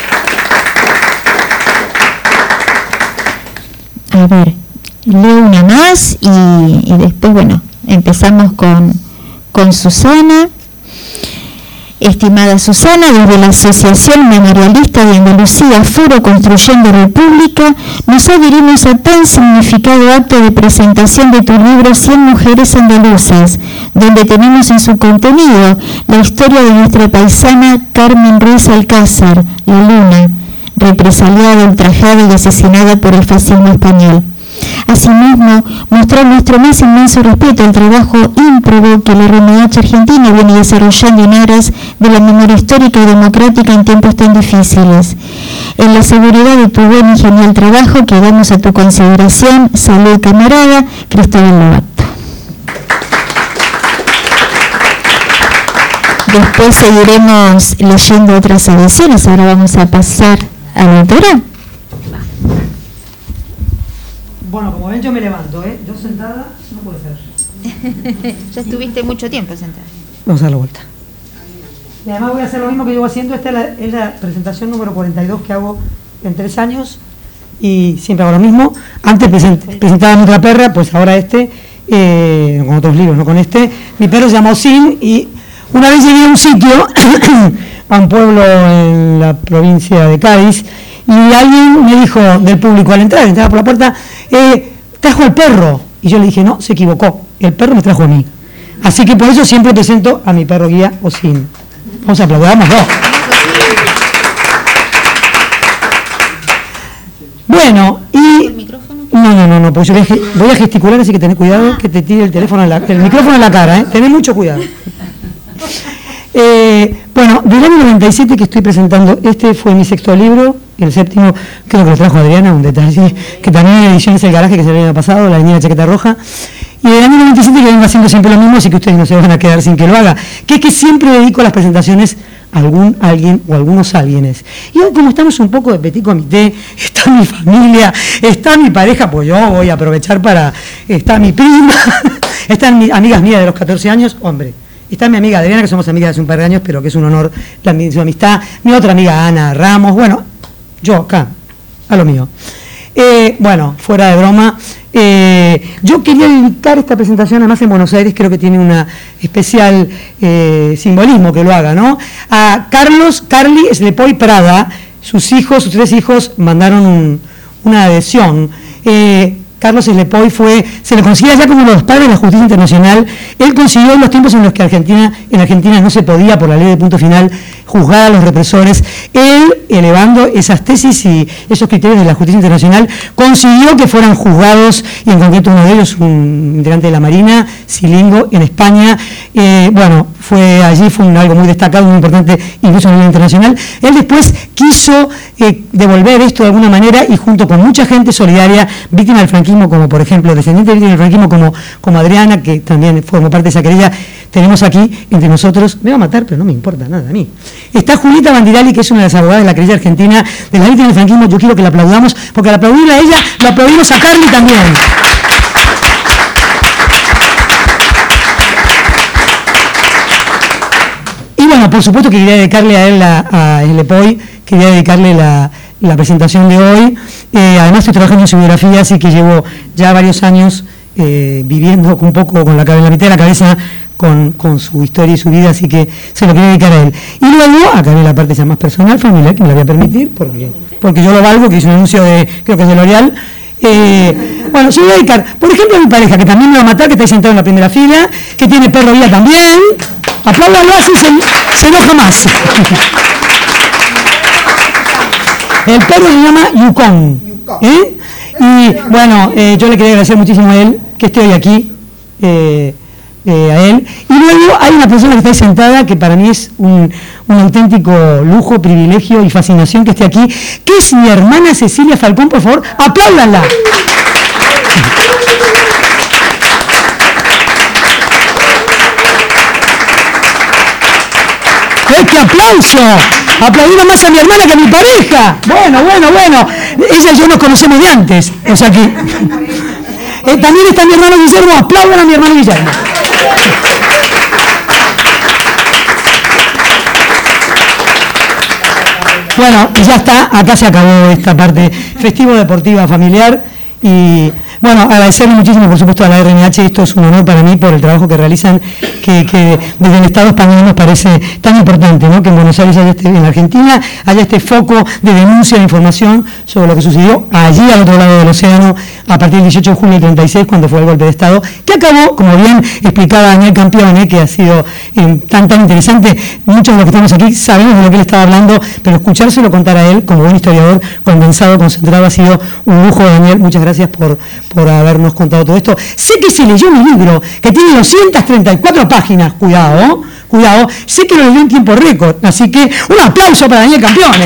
a ver, leo una más y después, bueno, empezamos con Susana. Estimada Susana, desde la Asociación Memorialista de Andalucía, Foro Construyendo República, nos adherimos a tan significado acto de presentación de tu libro 100 mujeres andaluzas, donde tenemos en su contenido la historia de nuestra paisana Carmen Ruiz Alcázar, la Luna, represaliada, ultrajada y asesinada por el fascismo español. Asimismo, mostrar nuestro más inmenso respeto al trabajo ímprobo que la RMH Argentina viene desarrollando en aras de la memoria histórica y democrática en tiempos tan difíciles. En la seguridad de tu buen y genial trabajo quedamos a tu consideración. Salud, camarada. Cristóbal Lobato. Después seguiremos leyendo otras adhesiones. Ahora vamos a pasar a la autora. Bueno, como ven, yo me levanto, ¿eh? Yo sentada no puede ser. Ya estuviste mucho tiempo sentada. Vamos a dar la vuelta. Y además voy a hacer lo mismo que llevo haciendo. Esta es la presentación número 42 que hago en 3 años y siempre hago lo mismo. Antes presentaba Nuestra Perra, pues ahora con otros libros, no con este. Mi perro se llama Osín y una vez llegué a un sitio, a un pueblo en la provincia de Cádiz, y alguien me dijo del público al entrar, entraba por la puerta, trajo al perro. Y yo le dije, no, se equivocó, el perro me trajo a mí. Así que por eso siempre presento a mi perro guía Osín. Vamos a aplaudirnos, ¿no? Bueno, y... No, pues yo voy a gesticular, así que tened cuidado que te tire el micrófono en la cara, ¿eh? Tened mucho cuidado. Bueno, del año 97 que estoy presentando, este fue mi 6º libro, el 7º creo que lo trajo Adriana, un detalle, que también en Ediciones El Garaje, que se el año pasado, La Niña de Chaqueta Roja, y del año 97 que vengo haciendo siempre lo mismo, así que ustedes no se van a quedar sin que lo haga, que es que siempre dedico las presentaciones a alguien o algunos alguienes. Y hoy, como estamos un poco de petit comité, está mi familia, está mi pareja, pues yo voy a aprovechar está mi prima, están amigas mías de los 14 años, hombre. Está mi amiga Adriana, que somos amigas de hace un par de años, pero que es un honor su amistad. Mi otra amiga Ana Ramos, bueno, yo acá, a lo mío. Bueno, fuera de broma, yo quería dedicar esta presentación, además en Buenos Aires creo que tiene una especial simbolismo que lo haga, ¿no? A Carly Slepoy Prada, sus 3 hijos mandaron una adhesión. Carlos Slepoy se le considera ya como uno de los padres de la justicia internacional. Él consiguió en los tiempos en los que en Argentina no se podía, por la ley de punto final, juzgar a los represores. Él, elevando esas tesis y esos criterios de la justicia internacional, consiguió que fueran juzgados, y en concreto uno de ellos, un integrante de la Marina, Silingo, en España. Bueno, allí fue algo muy destacado, muy importante, incluso a nivel internacional. Él después quiso devolver esto de alguna manera, y junto con mucha gente solidaria, víctima del franquismo, como por ejemplo, descendiente del franquismo, como Adriana, que también formó parte de esa querella, tenemos aquí entre nosotros, me va a matar, pero no me importa nada a mí. Está Julieta Bandirali, que es una de las abogadas de la querella argentina de las víctimas del franquismo. Yo quiero que la aplaudamos, porque al aplaudirla a ella, lo aplaudimos a Carly también. Y bueno, por supuesto que quería dedicarle a él, a Lepoy, quería dedicarle la presentación de hoy. Además estoy trabajando en su biografía, así que llevo ya varios años viviendo un poco con la mitad de la cabeza con su historia y su vida, así que se lo quería dedicar a él. Y luego, acá viene la parte ya más personal, familiar, que me la voy a permitir, porque yo lo valgo, que hice un anuncio creo que es de L'Oreal. Bueno, se lo voy a dedicar, por ejemplo, a mi pareja, que también me va a matar, que está ahí sentado en la primera fila, que tiene perro guía también. Apláudanlo, así se enoja más. El perro se llama Yukon. Y bueno, yo le quería agradecer muchísimo a él que esté hoy aquí, a él. Y luego hay una persona que está ahí sentada, que para mí es un auténtico lujo, privilegio y fascinación que esté aquí, que es mi hermana Cecilia Falcón. Por favor, apláudanla. ¡Qué aplauso! Aplaudimos más a mi hermana que a mi pareja. Bueno. Ella y yo nos conocemos de antes. O sea que... también está mi hermano Guillermo. Aplaudan a mi hermano Guillermo. Bueno, y ya está. Acá se acabó esta parte festivo-deportiva familiar. Y bueno, agradecerle muchísimo, por supuesto, a la RNH. Esto es un honor para mí por el trabajo que realizan, que desde el Estado español nos parece tan importante, ¿no? Que en Buenos Aires, en Argentina, haya este foco de denuncia de información sobre lo que sucedió allí al otro lado del océano a partir del 18 de julio del 36, cuando fue el golpe de Estado, que acabó, como bien explicaba Daniel Campione, que ha sido tan interesante. Muchos de los que estamos aquí sabemos de lo que él estaba hablando, pero escuchárselo contar a él, como buen historiador, condensado, concentrado, ha sido un lujo. Daniel, muchas gracias por habernos contado todo esto. Sé que se leyó mi libro, que tiene 234 páginas, cuidado, sé que lo leyó en tiempo récord, así que un aplauso para Daniel Campione.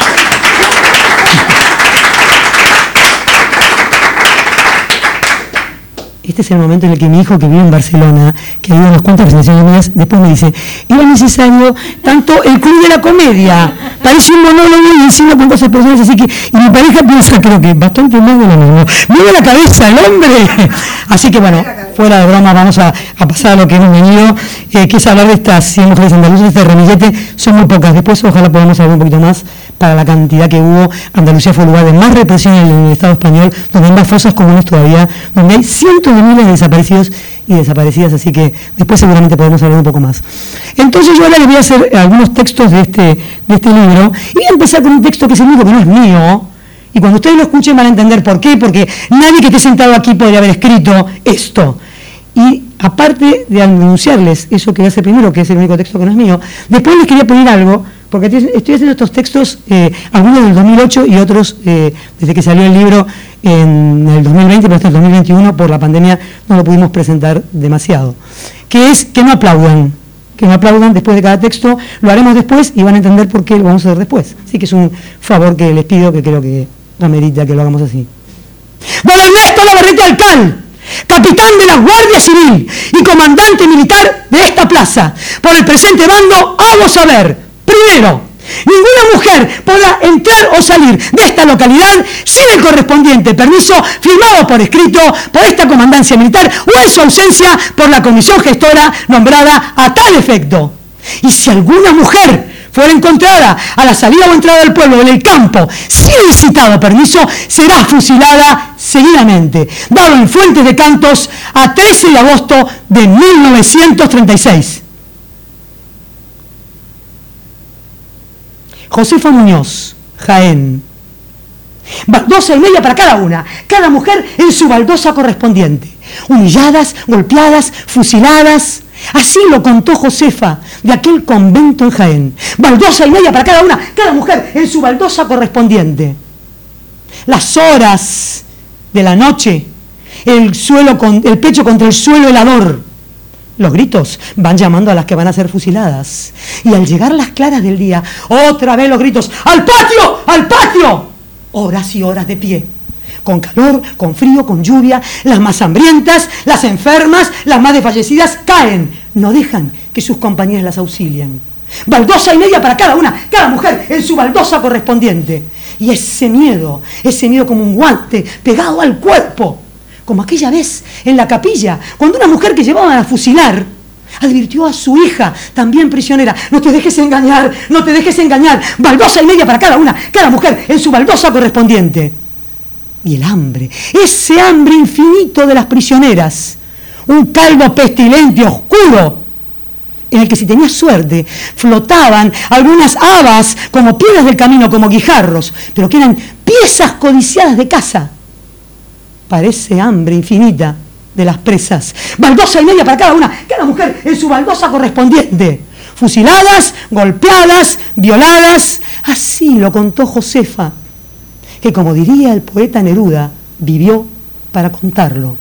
Este es el momento en el que mi hijo, que vive en Barcelona, que ha ido a unas cuantas presentaciones mías, después me dice, era necesario tanto el Club de la Comedia, parece un monólogo y encima con cosas personales, así que, y mi pareja piensa, creo que bastante más de lo mismo. ¡Mueve la cabeza el hombre! Así que bueno, fuera de broma, vamos a pasar a lo que hemos venido, que es hablar de estas 100 mujeres andaluzas. Este remillete son muy pocas, después ojalá podamos hablar un poquito más para la cantidad que hubo. Andalucía fue el lugar de más represión en el Estado español, donde hay más fosas comunes todavía, donde hay cientos de miles de desaparecidos y desaparecidas, así que después seguramente podemos hablar un poco más. Entonces yo ahora les voy a hacer algunos textos de este libro, y voy a empezar con un texto que es el único que no es mío, y cuando ustedes lo escuchen van a entender por qué, porque nadie que esté sentado aquí podría haber escrito esto. Y aparte de anunciarles eso que voy a hacer primero, que es el único texto que no es mío, después les quería poner algo, porque estoy haciendo estos textos, algunos del 2008 y otros desde que salió el libro en el 2020, pero hasta el 2021 por la pandemia no lo pudimos presentar demasiado. Que es que no aplaudan después de cada texto. Lo haremos después y van a entender por qué lo vamos a hacer después. Así que es un favor que les pido, que creo que amerita que lo hagamos así. Don Ernesto Navarrete Alcal, capitán de la Guardia Civil y comandante militar de esta plaza, por el presente mando hago saber: primero, ninguna mujer podrá entrar o salir de esta localidad sin el correspondiente permiso firmado por escrito por esta comandancia militar o en su ausencia por la comisión gestora nombrada a tal efecto. Y si alguna mujer fuera encontrada a la salida o entrada del pueblo o en el campo sin el citado permiso, será fusilada seguidamente. Dado en Fuentes de Cantos a 13 de agosto de 1936. Josefa Muñoz, Jaén. Baldosa y media para cada una, cada mujer en su baldosa correspondiente. Humilladas, golpeadas, fusiladas. Así lo contó Josefa de aquel convento en Jaén. baldosa y media para cada una, cada mujer en su baldosa correspondiente. Las horas de la noche, el pecho contra el suelo helador. Los gritos van llamando a las que van a ser fusiladas. Y al llegar las claras del día, otra vez los gritos, ¡al patio! ¡Al patio! Horas y horas de pie. Con calor, con frío, con lluvia, las más hambrientas, las enfermas, las más desfallecidas caen. No dejan que sus compañeras las auxilien. Baldosa y media para cada una, cada mujer en su baldosa correspondiente. Y ese miedo como un guante pegado al cuerpo. Como aquella vez en la capilla, cuando una mujer que llevaban a fusilar advirtió a su hija, también prisionera, no te dejes engañar, no te dejes engañar, baldosa y media para cada una, cada mujer en su baldosa correspondiente. Y el hambre, ese hambre infinito de las prisioneras, un caldo pestilente, oscuro, en el que si tenías suerte flotaban algunas habas como piedras del camino, como guijarros, pero que eran piezas codiciadas de caza. Parece hambre infinita de las presas. Baldosa y media para cada una, cada mujer en su baldosa correspondiente. Fusiladas, golpeadas, violadas. Así lo contó Josefa, que como diría el poeta Neruda, vivió para contarlo.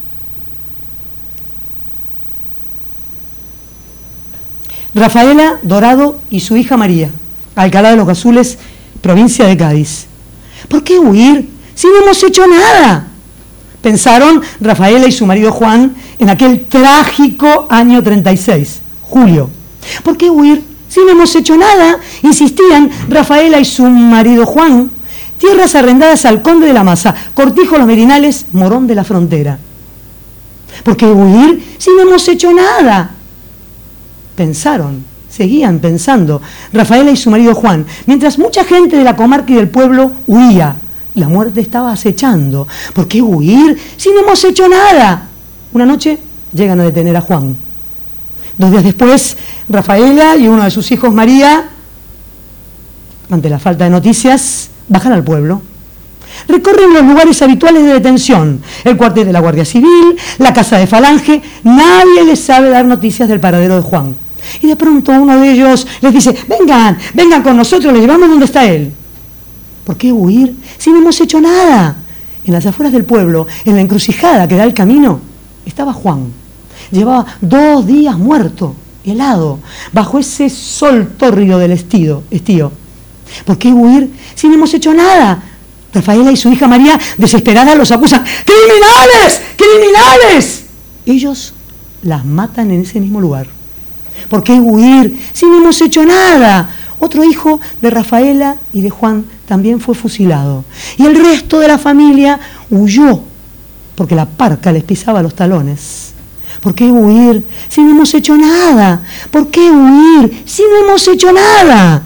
Rafaela Dorado y su hija María, Alcalá de los Azules, provincia de Cádiz. ¿Por qué huir si no hemos hecho nada? Pensaron Rafaela y su marido Juan en aquel trágico año 36, julio. ¿Por qué huir si no hemos hecho nada? Insistían Rafaela y su marido Juan. Tierras arrendadas al Conde de la Maza, Cortijo Los Merinales, Morón de la Frontera. ¿Por qué huir si no hemos hecho nada? Pensaron, seguían pensando Rafaela y su marido Juan, mientras mucha gente de la comarca y del pueblo huía. La muerte estaba acechando. ¿Por qué huir si no hemos hecho nada? Una noche llegan a detener a Juan. 2 días después, Rafaela y uno de sus hijos, María, ante la falta de noticias, bajan al pueblo. Recorren los lugares habituales de detención, el cuartel de la Guardia Civil, la casa de Falange. Nadie les sabe dar noticias del paradero de Juan. Y de pronto uno de ellos les dice, vengan con nosotros, le llevamos donde está él. ¿Por qué huir si no hemos hecho nada? En las afueras del pueblo, en la encrucijada que da el camino, estaba Juan. Llevaba 2 días muerto, helado, bajo ese sol tórrido del estío. ¿Por qué huir si no hemos hecho nada? Rafaela y su hija María, desesperadas, los acusan. ¡Criminales! ¡Criminales! Ellos las matan en ese mismo lugar. ¿Por qué huir si no hemos hecho nada? Otro hijo de Rafaela y de Juan también fue fusilado. Y el resto de la familia huyó, porque la parca les pisaba los talones. ¿Por qué huir si no hemos hecho nada? ¿Por qué huir si no hemos hecho nada?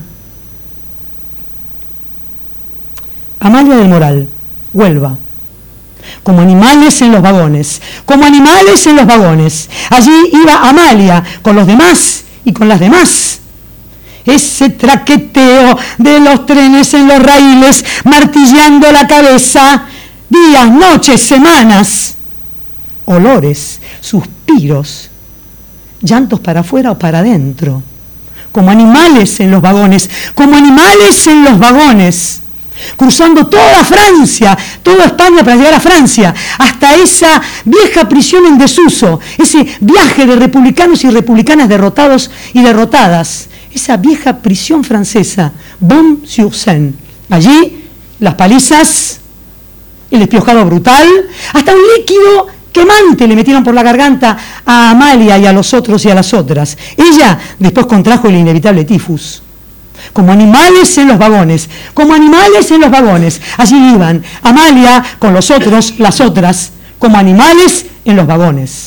Amalia del Moral, Huelva. Como animales en los vagones, como animales en los vagones. Allí iba Amalia con los demás y con las demás. Ese traqueteo de los trenes en los raíles, martillando la cabeza, días, noches, semanas, olores, suspiros, llantos para afuera o para adentro, como animales en los vagones, como animales en los vagones, cruzando toda Francia, toda España para llegar a Francia, hasta esa vieja prisión en desuso, ese viaje de republicanos y republicanas derrotados y derrotadas, esa vieja prisión francesa, Baume-sur-Seine. Allí, las palizas, el despiojado brutal, hasta un líquido quemante le metieron por la garganta a Amalia y a los otros y a las otras. Ella después contrajo el inevitable tifus. Como animales en los vagones, como animales en los vagones. Allí iban Amalia con los otros, las otras, como animales en los vagones.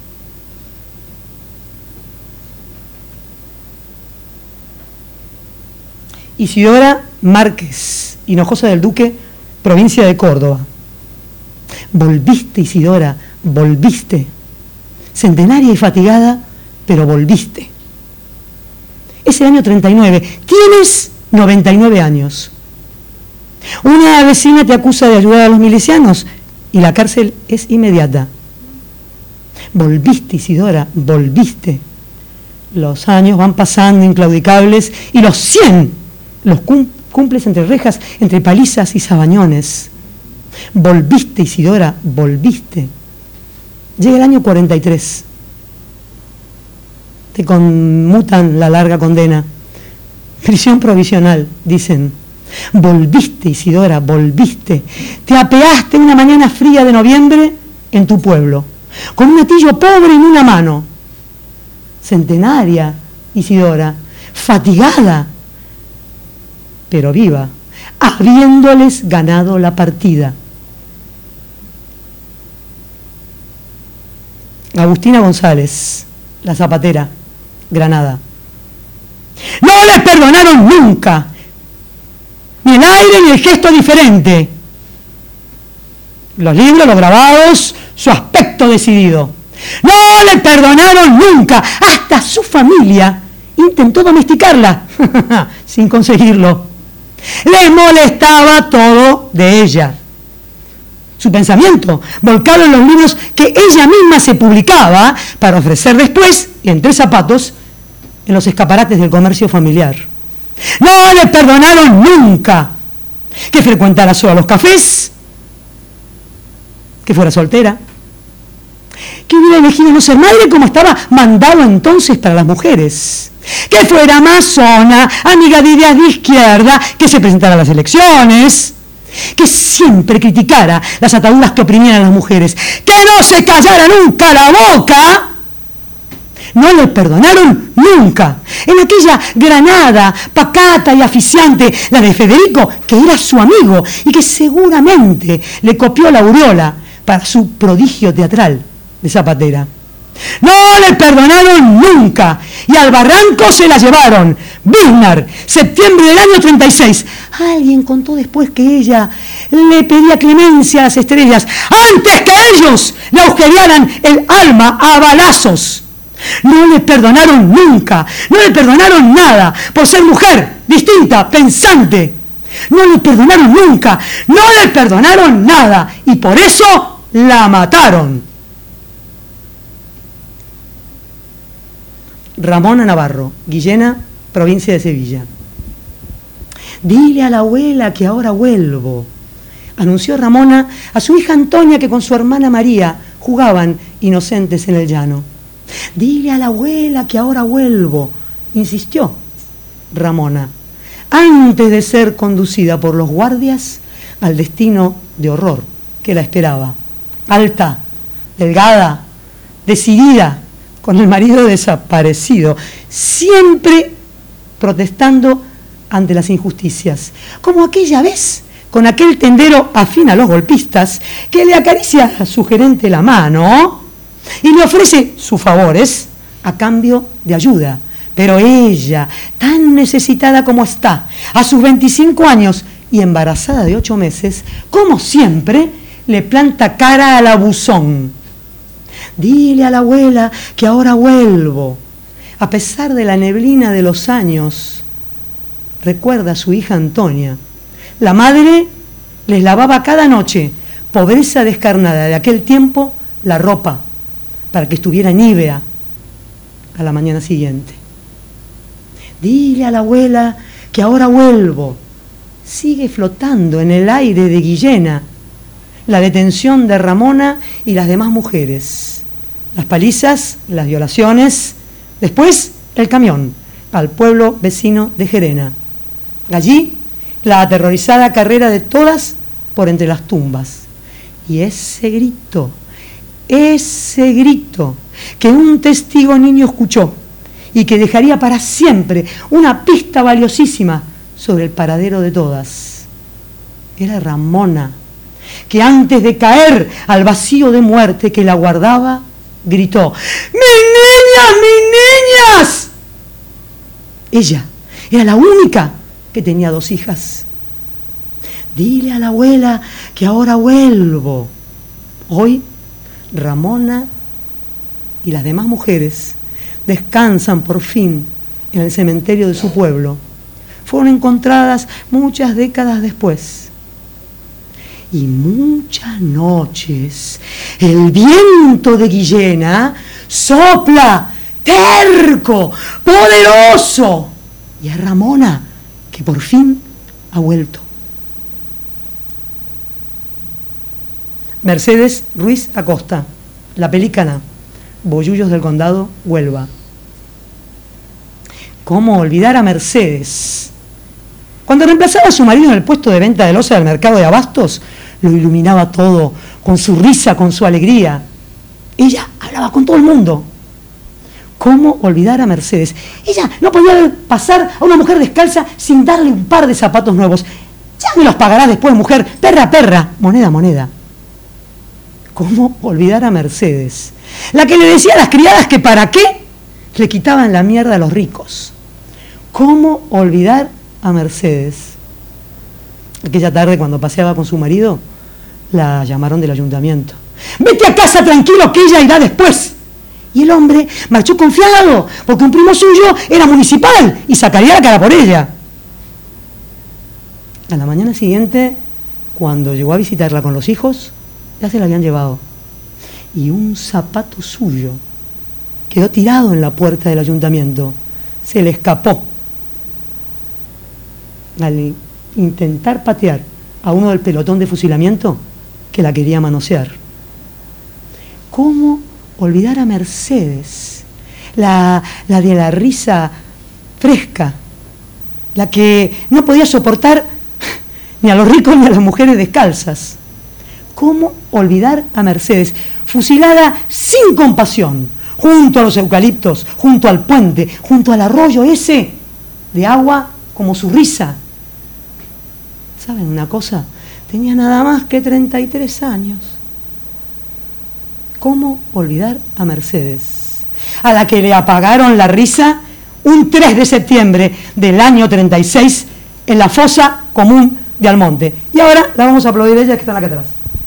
Isidora Márquez, Hinojosa del Duque, provincia de Córdoba. Volviste, Isidora, volviste. Centenaria y fatigada, pero volviste. Es el año 39, tienes 99 años. Una vecina te acusa de ayudar a los milicianos y la cárcel es inmediata. Volviste, Isidora, volviste. Los años van pasando inclaudicables y los 100 los cumples entre rejas, entre palizas y sabañones. Volviste, Isidora, volviste. Llega el año 43. Te conmutan la larga condena. Prisión provisional, dicen. Volviste, Isidora, volviste. Te apeaste una mañana fría de noviembre en tu pueblo, con un atillo pobre en una mano. Centenaria, Isidora, fatigada, pero viva, habiéndoles ganado la partida. Agustina González, la zapatera, Granada. No les perdonaron nunca, ni el aire ni el gesto diferente. Los libros, los grabados, su aspecto decidido. No le perdonaron nunca, hasta su familia intentó domesticarla, sin conseguirlo. Les molestaba todo de ella. Su pensamiento, volcado en los libros que ella misma se publicaba para ofrecer después, entre zapatos, en los escaparates del comercio familiar. No le perdonaron nunca que frecuentara sola los cafés, que fuera soltera, que hubiera elegido no ser madre como estaba mandado entonces para las mujeres, que fuera masona, amiga de ideas de izquierda, que se presentara a las elecciones, que siempre criticara las ataduras que oprimían a las mujeres, que no se callara nunca la boca. No le perdonaron nunca. En aquella Granada pacata y aficiante, la de Federico, que era su amigo y que seguramente le copió la aureola para su prodigio teatral de zapatera. No le perdonaron nunca y al barranco se la llevaron. Biznar, septiembre del año 36. Alguien contó después que ella le pedía clemencia a las estrellas antes que ellos le agujerearan el alma a balazos. No le perdonaron nunca, no le perdonaron nada por ser mujer, distinta, pensante. No le perdonaron nunca, no le perdonaron nada y por eso la mataron. Ramona Navarro, Guillena, provincia de Sevilla. Dile a la abuela que ahora vuelvo, anunció Ramona a su hija Antonia, que con su hermana María jugaban inocentes en el llano. Dile a la abuela que ahora vuelvo, insistió Ramona, antes de ser conducida por los guardias al destino de horror que la esperaba. Alta, delgada, decidida, con el marido desaparecido, siempre protestando ante las injusticias, como aquella vez con aquel tendero afín a los golpistas que le acaricia sugerente la mano y le ofrece sus favores a cambio de ayuda. Pero ella, tan necesitada como está, a sus 25 años y embarazada de 8 meses, como siempre, le planta cara al abusón. Dile a la abuela que ahora vuelvo. A pesar de la neblina de los años, recuerda a su hija Antonia. La madre les lavaba cada noche, pobreza descarnada de aquel tiempo, la ropa, para que estuviera nívea a la mañana siguiente. Dile a la abuela que ahora vuelvo. Sigue flotando en el aire de Guillena la detención de Ramona y las demás mujeres. Las palizas, las violaciones, después el camión al pueblo vecino de Gerena. Allí la aterrorizada carrera de todas por entre las tumbas. Y ese grito que un testigo niño escuchó y que dejaría para siempre una pista valiosísima sobre el paradero de todas. Era Ramona, que antes de caer al vacío de muerte que la guardaba, gritó: ¡Mis niñas! Ella era la única que tenía 2 hijas. Dile a la abuela que ahora vuelvo. Hoy, Ramona y las demás mujeres descansan por fin en el cementerio de su pueblo. Fueron encontradas muchas décadas después. Y muchas noches el viento de Guillena sopla terco, poderoso. Y es Ramona, que por fin ha vuelto. Mercedes Ruiz Acosta, La Pelícana, Bollullos del Condado, Huelva. ¿Cómo olvidar a Mercedes? Cuando reemplazaba a su marido en el puesto de venta de loza del mercado de abastos, lo iluminaba todo, con su risa, con su alegría. Ella hablaba con todo el mundo. ¿Cómo olvidar a Mercedes? Ella no podía ver pasar a una mujer descalza sin darle un par de zapatos nuevos. Ya me los pagarás después, mujer, perra, perra, moneda, moneda. ¿Cómo olvidar a Mercedes? La que le decía a las criadas que para qué le quitaban la mierda a los ricos. ¿Cómo olvidar a Mercedes? Aquella tarde, cuando paseaba con su marido, la llamaron del ayuntamiento. Vete a casa tranquilo, que ella irá después. Y el hombre marchó confiado, porque un primo suyo era municipal y sacaría la cara por ella. A la mañana siguiente, cuando llegó a visitarla con los hijos, ya se la habían llevado. Y un zapato suyo quedó tirado en la puerta del ayuntamiento. Se le escapó. Al intentar patear a uno del pelotón de fusilamiento que la quería manosear. ¿Cómo olvidar a Mercedes? La de la risa fresca, la que no podía soportar ni a los ricos ni a las mujeres descalzas. ¿Cómo olvidar a Mercedes? Fusilada sin compasión, junto a los eucaliptos, junto al puente, junto al arroyo ese de agua como su risa. ¿Saben una cosa? Tenía nada más que 33 años. ¿Cómo olvidar a Mercedes? A la que le apagaron la risa un 3 de septiembre del año 36 en la fosa común de Almonte. Y ahora la vamos a aplaudir a ella, que están acá atrás.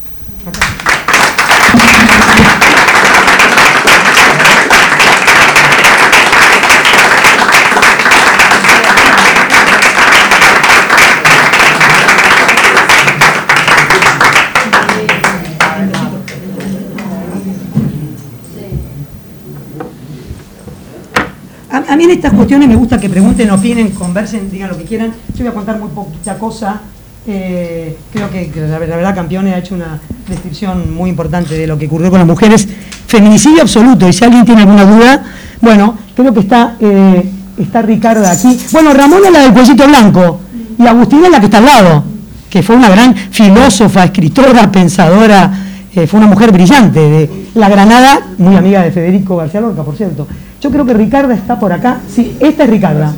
A mí en estas cuestiones me gusta que pregunten, opinen, conversen, digan lo que quieran. Yo voy a contar muy poquita cosa. Creo que la verdad Campione ha hecho una descripción muy importante de lo que ocurrió con las mujeres. Feminicidio absoluto, y si alguien tiene alguna duda, bueno, creo que está Ricarda aquí. Bueno, Ramona es la del cuellito blanco, y Agustina es la que está al lado, que fue una gran filósofa, escritora, pensadora, fue una mujer brillante de la Granada, muy amiga de Federico García Lorca, por cierto. Yo creo que Ricarda está por acá. Sí, esta es Ricarda.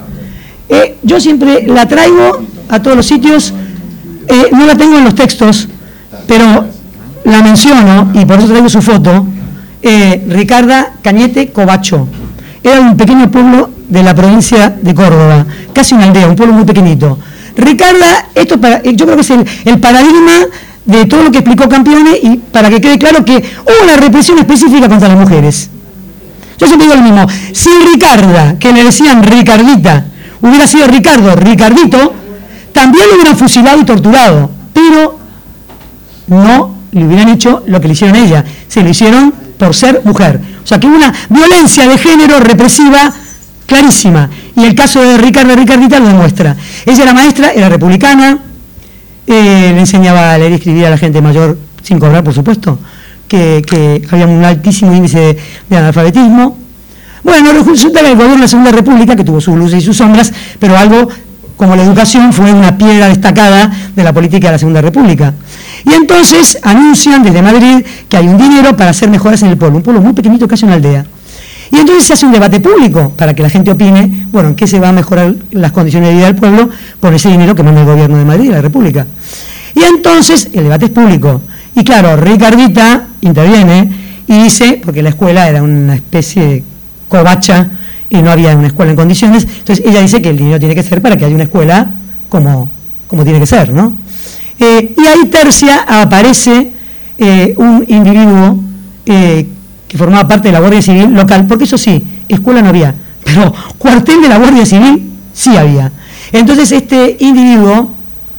Yo siempre la traigo a todos los sitios, no la tengo en los textos, pero la menciono, y por eso traigo su foto. Ricarda Cañete Covacho. Era de un pequeño pueblo de la provincia de Córdoba, casi una aldea, un pueblo muy pequeñito. Ricarda, yo creo que es el paradigma de todo lo que explicó Campione, y para que quede claro que hubo una represión específica contra las mujeres. Yo siempre digo lo mismo, si Ricarda, que le decían Ricardita, hubiera sido Ricardo, Ricardito, también lo hubieran fusilado y torturado, pero no le hubieran hecho lo que le hicieron a ella, se lo hicieron por ser mujer. O sea que hubo una violencia de género represiva clarísima, y el caso de Ricardita lo demuestra. Ella era maestra, era republicana, le enseñaba a leer y escribir a la gente mayor, sin cobrar, por supuesto, que había un altísimo índice de analfabetismo. Bueno, resulta que el gobierno de la Segunda República, que tuvo sus luces y sus sombras, pero algo como la educación fue una piedra destacada de la política de la Segunda República. Y entonces anuncian desde Madrid que hay un dinero para hacer mejoras en el pueblo, un pueblo muy pequeñito, casi una aldea. Y entonces se hace un debate público para que la gente opine, bueno, en qué se va a mejorar las condiciones de vida del pueblo por ese dinero que manda el gobierno de Madrid, de la República. Y entonces el debate es público. Y claro, Ricardita interviene y dice, porque la escuela era una especie de covacha y no había una escuela en condiciones, entonces ella dice que el dinero tiene que ser para que haya una escuela como tiene que ser, ¿no? Y ahí tercia aparece un individuo que formaba parte de la Guardia Civil local, porque eso sí, escuela no había, pero cuartel de la Guardia Civil sí había. Entonces este individuo,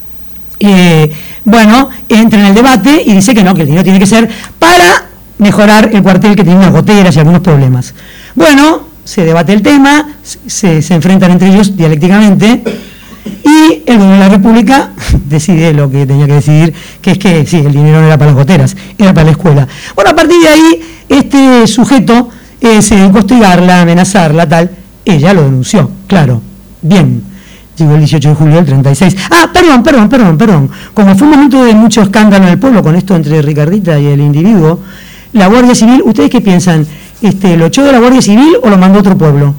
bueno, entra en el debate y dice que no, que el dinero tiene que ser para mejorar el cuartel, que tiene unas goteras y algunos problemas. Bueno, se debate el tema, se enfrentan entre ellos dialécticamente, y el gobierno de la República decide lo que tenía que decidir, que es que sí, el dinero no era para las goteras, era para la escuela. Bueno, a partir de ahí, este sujeto se dedicó a hostigarla, a amenazarla, tal. Ella lo denunció, claro, bien. Llegó el 18 de julio del 36. Ah, perdón. Como fue un momento de mucho escándalo en el pueblo con esto entre Ricardita y el individuo, la Guardia Civil, ¿ustedes qué piensan? ¿Lo echó de la Guardia Civil o lo mandó a otro pueblo?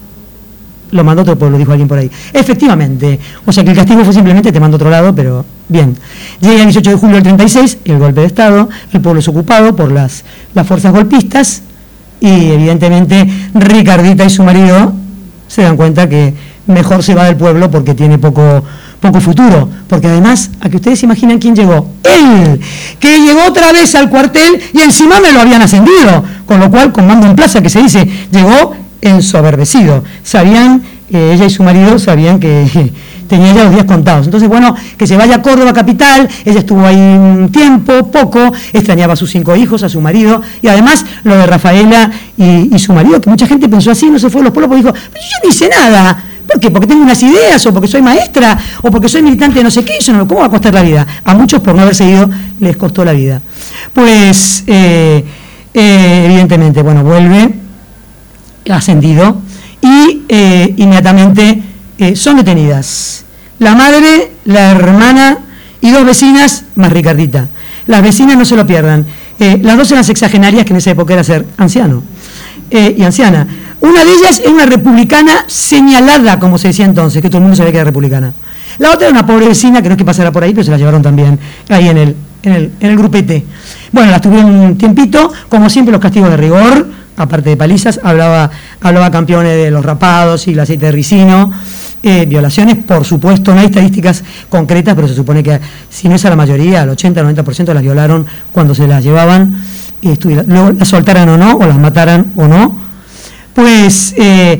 Lo mandó a otro pueblo, dijo alguien por ahí. Efectivamente. O sea que el castigo fue simplemente te mando a otro lado, pero bien. Llega el 18 de julio del 36, el golpe de Estado, el pueblo es ocupado por las fuerzas golpistas y evidentemente Ricardita y su marido se dan cuenta que mejor se va del pueblo porque tiene poco futuro, porque además, a que ustedes se imaginan quién llegó, él, que llegó otra vez al cuartel y encima me lo habían ascendido, con lo cual, con mando en plaza, que se dice, llegó ensoberbecido. Sabían, ella y su marido sabían que tenía ya los días contados. Entonces, bueno, que se vaya a Córdoba capital, ella estuvo ahí un tiempo, poco, extrañaba a sus 5 hijos, a su marido, y además lo de Rafaela y su marido, que mucha gente pensó así, no se fue a los pueblos, porque dijo, pero yo no hice nada. ¿Por qué? Porque tengo unas ideas, o porque soy maestra, o porque soy militante de no sé qué, eso no, ¿cómo va a costar la vida? A muchos, por no haberse ido, les costó la vida. Pues, evidentemente, bueno, vuelve ascendido y inmediatamente son detenidas la madre, la hermana y 2 vecinas más Ricardita. Las vecinas no se lo pierdan, las 2 eran sexagenarias, que en esa época era ser anciano y anciana. Una de ellas es una republicana señalada, como se decía entonces, que todo el mundo sabía que era republicana. La otra era una pobre vecina que no es que pasara por ahí, pero se la llevaron también ahí en el grupete. Bueno, las tuvieron un tiempito, como siempre los castigos de rigor, aparte de palizas, hablaba campeones de los rapados y el aceite de ricino, violaciones, por supuesto, no hay estadísticas concretas, pero se supone que si no es a la mayoría, al 80-90% las violaron cuando se las llevaban, luego las soltaran o no, o las mataran o no. Pues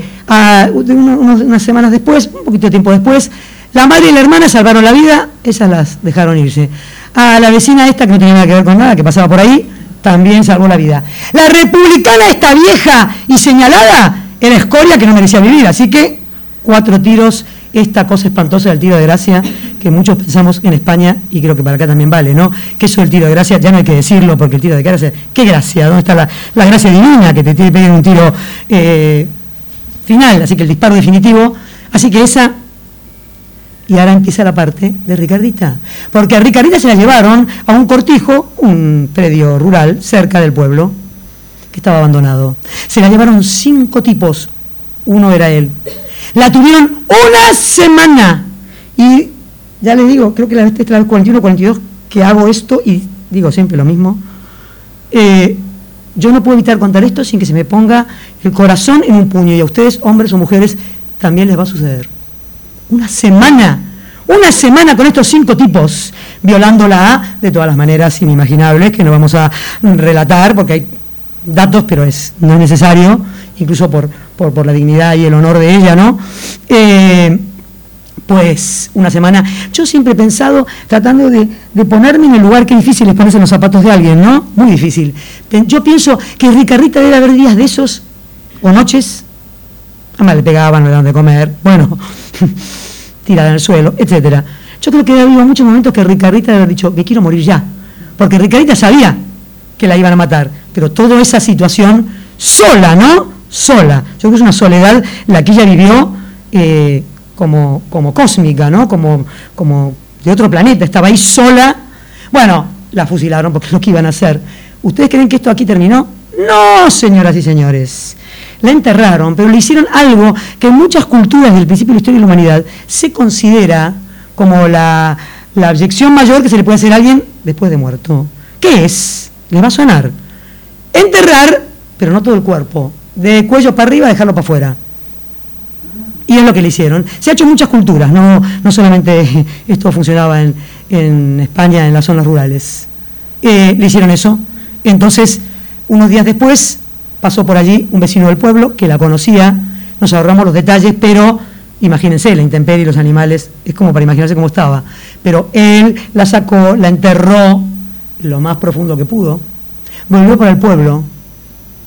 unas semanas después, un poquito de tiempo después, la madre y la hermana salvaron la vida, esas las dejaron irse. A la vecina esta, que no tenía nada que ver con nada, que pasaba por ahí, también salvó la vida. La republicana esta vieja y señalada era escoria que no merecía vivir, así que 4 tiros, esta cosa espantosa del tiro de gracia, que muchos pensamos en España, y creo que para acá también vale, ¿no? Que eso del tiro de gracia, ya no hay que decirlo, porque el tiro de gracia, ¿qué gracia? ¿Dónde está la gracia divina que te tiene que pedir un tiro final? Así que el disparo definitivo, así que esa, y ahora empieza la parte de Ricardita, porque a Ricardita se la llevaron a un cortijo, un predio rural, cerca del pueblo, que estaba abandonado. Se la llevaron 5 tipos, uno era él. La tuvieron una semana, y ya les digo, creo que la vez 41 o 42 que hago esto, y digo siempre lo mismo, yo no puedo evitar contar esto sin que se me ponga el corazón en un puño, y a ustedes, hombres o mujeres, también les va a suceder. Una semana con estos 5 tipos, violándola de todas las maneras inimaginables, que no vamos a relatar, porque hay datos, pero no es necesario, incluso por la dignidad y el honor de ella, ¿no? Pues una semana. Yo siempre he pensado, tratando de ponerme en el lugar, qué difícil es ponerse en los zapatos de alguien, ¿no? Muy difícil. Yo pienso que Ricardita debe haber días de esos, o noches, además le pegaban, le daban de comer, bueno, tirada en el suelo, etcétera. Yo creo que ha habido muchos momentos que Ricardita debe haber dicho que quiero morir ya, porque Ricardita sabía que la iban a matar, pero toda esa situación sola, ¿no? Sola. Yo creo que es una soledad la que ella vivió como cósmica, ¿no? Como de otro planeta, estaba ahí sola. Bueno, la fusilaron porque es lo que iban a hacer. ¿Ustedes creen que esto aquí terminó? No, señoras y señores. La enterraron, pero le hicieron algo que en muchas culturas del principio de la historia de la humanidad se considera como la abyección mayor que se le puede hacer a alguien después de muerto. ¿Qué es? Les va a sonar. Enterrar, pero no todo el cuerpo. De cuello para arriba, dejarlo para afuera. Y es lo que le hicieron. Se ha hecho en muchas culturas, no solamente esto funcionaba en España, en las zonas rurales. Le hicieron eso. Entonces, unos días después, pasó por allí un vecino del pueblo que la conocía, nos ahorramos los detalles, pero imagínense, la intemperie y los animales, es como para imaginarse cómo estaba. Pero él la sacó, la enterró lo más profundo que pudo, volvió para el pueblo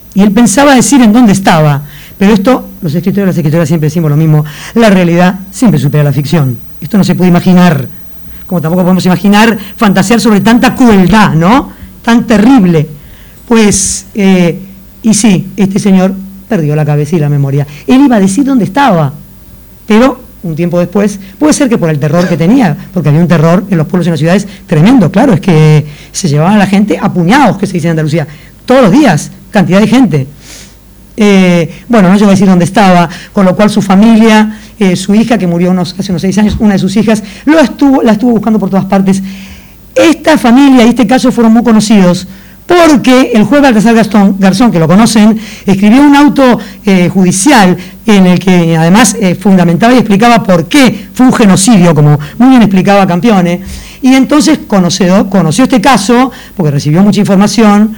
y él pensaba decir en dónde estaba, pero esto, los escritores y las escritoras siempre decimos lo mismo, la realidad siempre supera la ficción. Esto no se puede imaginar, como tampoco podemos imaginar, fantasear sobre tanta crueldad, ¿no? Tan terrible. Pues, y sí, este señor perdió la cabeza y la memoria. Él iba a decir dónde estaba, pero un tiempo después, puede ser que por el terror que tenía, porque había un terror en los pueblos y en las ciudades tremendo, claro, es que se llevaban a la gente a puñados, que se dice en Andalucía, todos los días, cantidad de gente. Bueno, no llegó a decir dónde estaba, con lo cual su familia, su hija, que murió hace unos 6 años, una de sus hijas, la estuvo buscando por todas partes. Esta familia y este caso fueron muy conocidos, porque el juez Baltasar Garzón, que lo conocen, escribió un auto judicial en el que además fundamentaba y explicaba por qué fue un genocidio, como muy bien explicaba Campione, y entonces conoció este caso, porque recibió mucha información,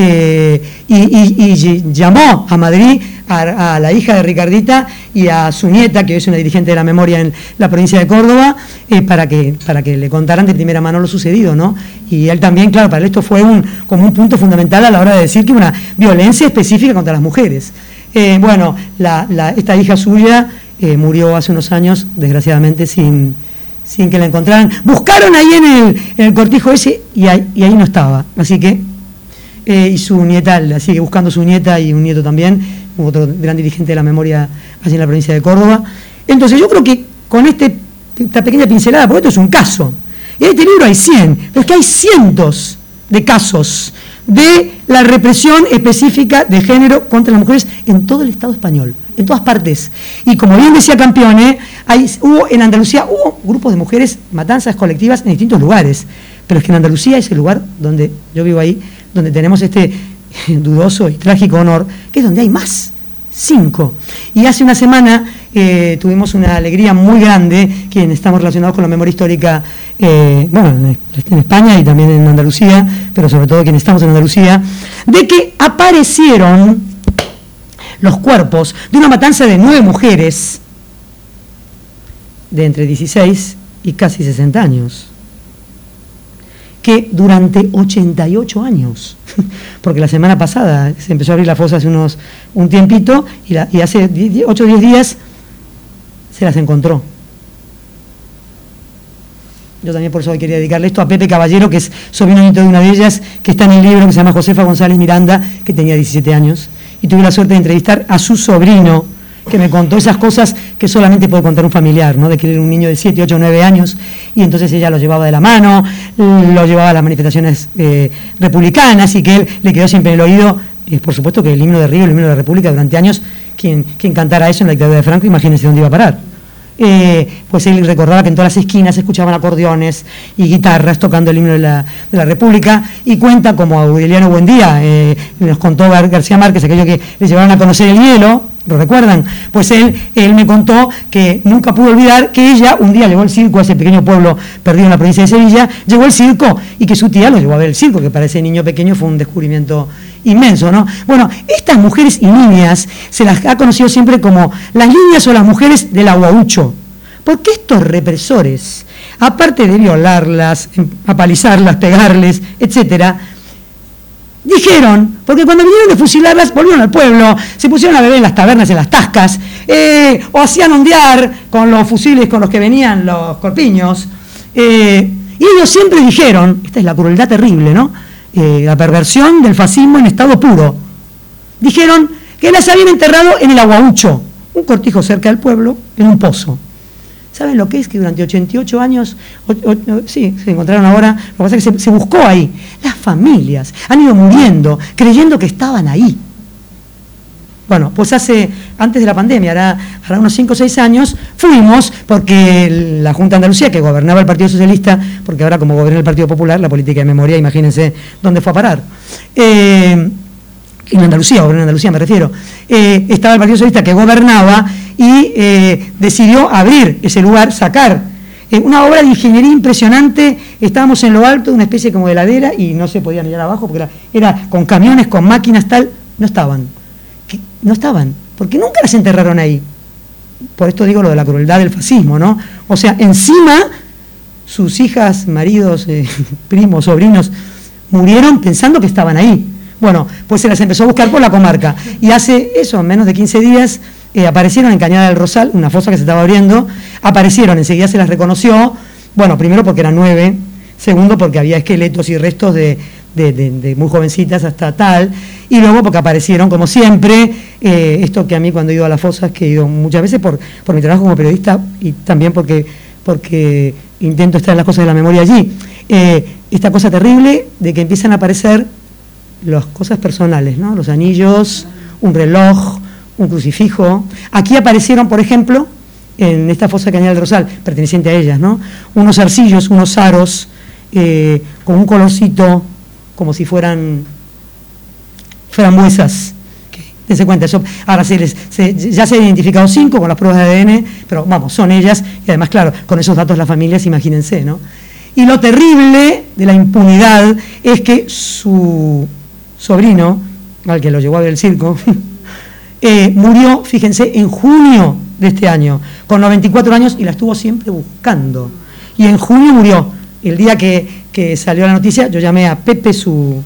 y llamó a Madrid a la hija de Ricardita y a su nieta, que es una dirigente de la memoria en la provincia de Córdoba, para que le contaran de primera mano lo sucedido, ¿no? Y él también, claro, para él esto fue como un punto fundamental a la hora de decir que una violencia específica contra las mujeres. Bueno, esta hija suya murió hace unos años, desgraciadamente, sin que la encontraran. Buscaron ahí en el cortijo ese y ahí no estaba, así que y su nieta, la sigue buscando su nieta y un nieto también, otro gran dirigente de la memoria allí en la provincia de Córdoba. Entonces yo creo que con esta pequeña pincelada, porque esto es un caso, y en este libro hay 100, pero es que hay cientos de casos de la represión específica de género contra las mujeres en todo el Estado español, en todas partes. Y como bien decía Campione, en Andalucía hubo grupos de mujeres, matanzas colectivas en distintos lugares, pero es que en Andalucía es el lugar donde yo vivo ahí, donde tenemos este dudoso y trágico honor, que es donde hay más, 5. Y hace una semana tuvimos una alegría muy grande, quienes estamos relacionados con la memoria histórica, bueno, en España y también en Andalucía, pero sobre todo quienes estamos en Andalucía, de que aparecieron los cuerpos de una matanza de 9 mujeres de entre 16 y casi 60 años. Que durante 88 años, porque la semana pasada se empezó a abrir la fosa hace un tiempito y hace 8 o 10 días se las encontró. Yo también por eso quería dedicarle esto a Pepe Caballero, que es sobrino nieto de una de ellas, que está en el libro, que se llama Josefa González Miranda, que tenía 17 años, y tuve la suerte de entrevistar a su sobrino, que me contó esas cosas que solamente puede contar un familiar, ¿no? De que era un niño de 7, 8, 9 años, y entonces ella lo llevaba de la mano, lo llevaba a las manifestaciones republicanas, y que él le quedó siempre en el oído, por supuesto que el himno de Río, el himno de la República, durante años, quien cantara eso en la dictadura de Franco, imagínense dónde iba a parar. Pues él recordaba que en todas las esquinas se escuchaban acordeones y guitarras tocando el himno de la República, y cuenta como Aureliano Buendía, nos contó García Márquez, aquello que le llevaron a conocer el hielo, ¿lo recuerdan? Pues él me contó que nunca pudo olvidar que ella un día llegó al circo a ese pequeño pueblo perdido en la provincia de Sevilla, llegó al circo y que su tía lo llevó a ver el circo, que para ese niño pequeño fue un descubrimiento inmenso, ¿no? Bueno, estas mujeres y niñas se las ha conocido siempre como las niñas o las mujeres del aguaucho, porque estos represores, aparte de violarlas, apalizarlas, pegarles, etcétera, dijeron, porque cuando vinieron de fusilarlas, volvieron al pueblo, se pusieron a beber en las tabernas, en las tascas, o hacían ondear con los fusiles con los que venían los corpiños, y ellos siempre dijeron, esta es la crueldad terrible, ¿no? La perversión del fascismo en estado puro. Dijeron que las habían enterrado en el Aguaucho, un cortijo cerca del pueblo, en un pozo. ¿Saben lo que es? Que durante 88 años, sí, se encontraron ahora, lo que pasa es que se buscó ahí. Las familias han ido muriendo, creyendo que estaban ahí. Bueno, pues antes de la pandemia, hará unos 5 o 6 años, fuimos, porque la Junta de Andalucía, que gobernaba el Partido Socialista, porque ahora como gobierna el Partido Popular, la política de memoria, imagínense dónde fue a parar. En Andalucía, gobernaba en Andalucía me refiero, estaba el Partido Socialista que gobernaba y decidió abrir ese lugar, sacar una obra de ingeniería impresionante. Estábamos en lo alto de una especie como de ladera y no se podía mirar abajo porque era con camiones, con máquinas, tal, no estaban, porque nunca las enterraron ahí. Por esto digo lo de la crueldad del fascismo, ¿no? O sea, encima sus hijas, maridos, primos, sobrinos, murieron pensando que estaban ahí. Bueno, pues se las empezó a buscar por la comarca. Y hace eso, en menos de 15 días, aparecieron en Cañada del Rosal, una fosa que se estaba abriendo, aparecieron, enseguida se las reconoció, bueno, primero porque eran 9, segundo porque había esqueletos y restos de muy jovencitas hasta tal, y luego porque aparecieron, como siempre, esto que a mí cuando he ido a las fosas, que he ido muchas veces por mi trabajo como periodista y también porque intento estar en las cosas de la memoria allí, esta cosa terrible de que empiezan a aparecer las cosas personales, ¿no? Los anillos, un reloj, un crucifijo. Aquí aparecieron, por ejemplo, en esta fosa de Cañada del Rosal, perteneciente a ellas, ¿no? Unos arcillos, unos aros, con un colorcito como si fueran frambuesas. Dense cuenta, eso, ahora ya se han identificado 5 con las pruebas de ADN, pero vamos, son ellas, y además, claro, con esos datos las familias, imagínense, ¿no? Y lo terrible de la impunidad es que su sobrino, al que lo llevó a ver el circo, murió, fíjense, en junio de este año, con 94 años, y la estuvo siempre buscando. Y en junio murió. El día que salió la noticia, yo llamé a Pepe, su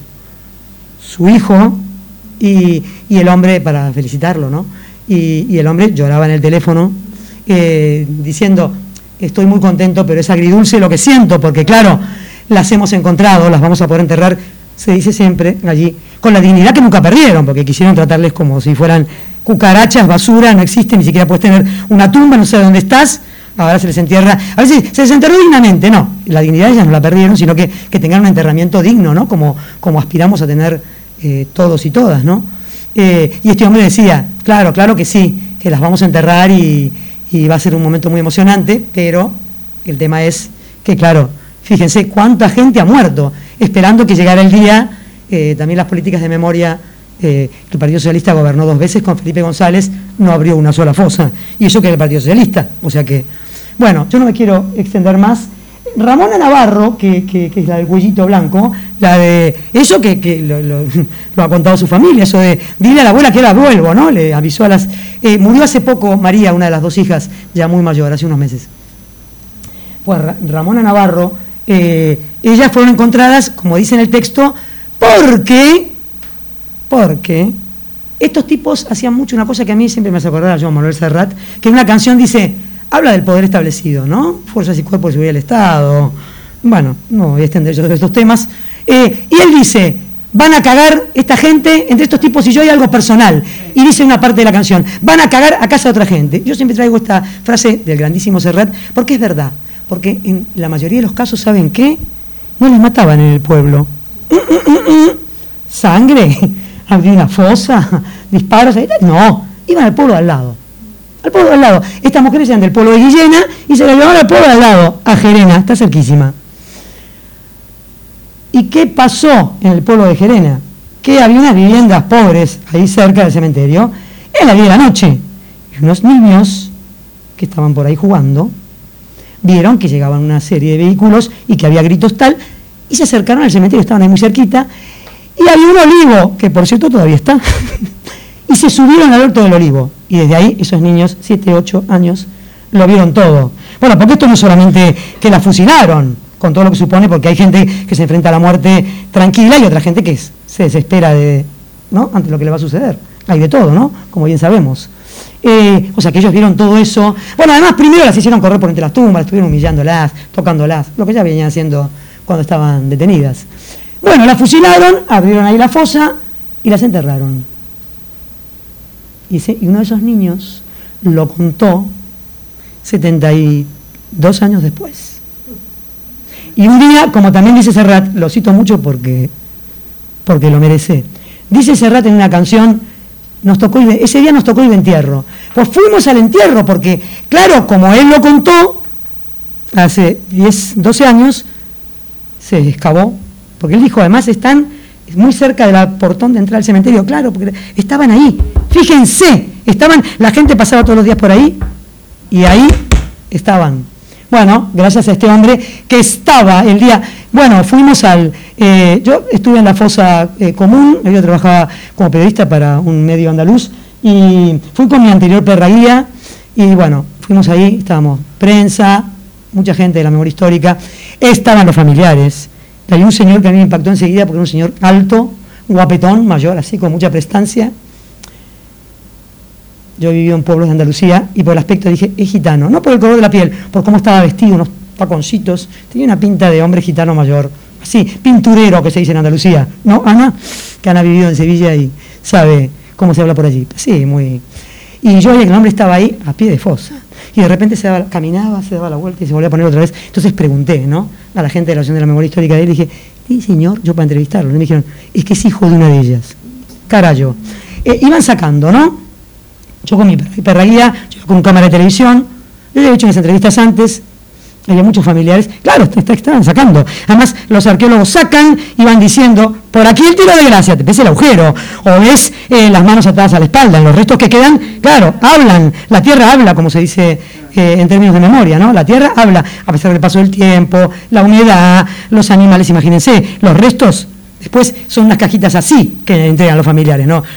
hijo, y el hombre, para felicitarlo, ¿no? Y el hombre lloraba en el teléfono, diciendo, estoy muy contento, pero es agridulce lo que siento, porque claro, las hemos encontrado, las vamos a poder enterrar, se dice siempre allí, con la dignidad que nunca perdieron, porque quisieron tratarles como si fueran cucarachas, basura, no existen, ni siquiera puedes tener una tumba, no sé dónde estás, ahora se les entierra, a veces se les enterró dignamente, no, la dignidad ellas no la perdieron, sino que tengan un enterramiento digno, ¿no? Como aspiramos a tener todos y todas, ¿no? Y este hombre decía, claro que sí, que las vamos a enterrar y va a ser un momento muy emocionante, pero el tema es que, claro, fíjense cuánta gente ha muerto, esperando que llegara el día, también las políticas de memoria, el Partido Socialista gobernó 2 veces con Felipe González, no abrió una sola fosa, y eso que es el Partido Socialista, o sea que, bueno, yo no me quiero extender más. Ramona Navarro, que es la del cuellito blanco, la de eso que lo ha contado su familia, eso de dile a la abuela que ahora vuelvo, ¿no? Le avisó a las... murió hace poco María, una de las 2 hijas, ya muy mayor, hace unos meses. Pues Ramona Navarro, ellas fueron encontradas, como dice en el texto, porque estos tipos hacían mucho una cosa que a mí siempre me hace acordar a Joan Manuel Serrat, que en una canción dice... Habla del poder establecido, ¿no? Fuerzas y cuerpos de seguridad del Estado. Bueno, no voy a extender yo estos temas. Y él dice, van a cagar esta gente, entre estos tipos y yo hay algo personal. Y dice una parte de la canción, van a cagar a casa de otra gente. Yo siempre traigo esta frase del grandísimo Serrat, porque es verdad. Porque en la mayoría de los casos, ¿saben qué? No les mataban en el pueblo. Sangre, abrir una fosa, disparos, no, iban al pueblo al lado. Al pueblo de al lado. Estas mujeres eran del pueblo de Guillena y se la llevaban al pueblo de al lado, a Gerena, está cerquísima. ¿Y qué pasó en el pueblo de Gerena? Que había unas viviendas pobres ahí cerca del cementerio, en la 10 de la noche. Y unos niños que estaban por ahí jugando, vieron que llegaban una serie de vehículos y que había gritos tal, y se acercaron al cementerio, estaban ahí muy cerquita, y había un olivo, que por cierto todavía está, y se subieron al alto del olivo. Y desde ahí, esos niños, 7, 8 años, lo vieron todo. Bueno, porque esto no es solamente que la fusilaron, con todo lo que supone, porque hay gente que se enfrenta a la muerte tranquila y otra gente que se desespera ¿no? ante lo que le va a suceder. Hay de todo, ¿no? Como bien sabemos. O sea, que ellos vieron todo eso. Bueno, además, primero las hicieron correr por entre las tumbas, estuvieron humillándolas, tocándolas, lo que ya venían haciendo cuando estaban detenidas. Bueno, las fusilaron, abrieron ahí la fosa y las enterraron. Y uno de esos niños lo contó 72 años después. Y un día, como también dice Serrat, lo cito mucho porque lo merece, dice Serrat en una canción, ese día nos tocó ir de entierro. Pues fuimos al entierro porque, claro, como él lo contó, hace 10, 12 años, se excavó, porque él dijo, además están muy cerca del portón de entrada al cementerio, claro, porque estaban ahí. Fíjense, la gente pasaba todos los días por ahí y ahí estaban. Bueno, gracias a este hombre que estaba el día... Bueno, fuimos yo estuve en la fosa común, yo trabajaba como periodista para un medio andaluz y fui con mi anterior perra guía y bueno, fuimos ahí, estábamos prensa, mucha gente de la memoria histórica, estaban los familiares. Hay un señor que a mí me impactó enseguida porque era un señor alto, guapetón, mayor, así, con mucha prestancia. Yo he vivido en pueblos de Andalucía y por el aspecto dije, es gitano, no por el color de la piel, por cómo estaba vestido, unos taconcitos, tenía una pinta de hombre gitano mayor, así, pinturero que se dice en Andalucía, ¿no, Ana? Que Ana ha vivido en Sevilla y sabe cómo se habla por allí. Sí, muy... Y yo veía que el hombre estaba ahí a pie de fosa. Y de repente caminaba, se daba la vuelta y se volvía a poner otra vez. Entonces pregunté, ¿no?, a la gente de la Asociación de la Memoria Histórica de él, y dije, sí, señor, yo para entrevistarlo. Y me dijeron, es que es hijo de una de ellas. Carayo. Iban sacando, ¿no? Yo con mi perraguía, yo con cámara de televisión, yo he hecho unas entrevistas antes, había muchos familiares, claro, estaban sacando. Además, los arqueólogos sacan y van diciendo, por aquí el tiro de gracia, te ves el agujero, o ves las manos atadas a la espalda, en los restos que quedan, claro, hablan, la tierra habla, como se dice en términos de memoria, ¿no? La tierra habla, a pesar del paso del tiempo, la humedad, los animales, imagínense, los restos, después son unas cajitas así que entregan los familiares, ¿no?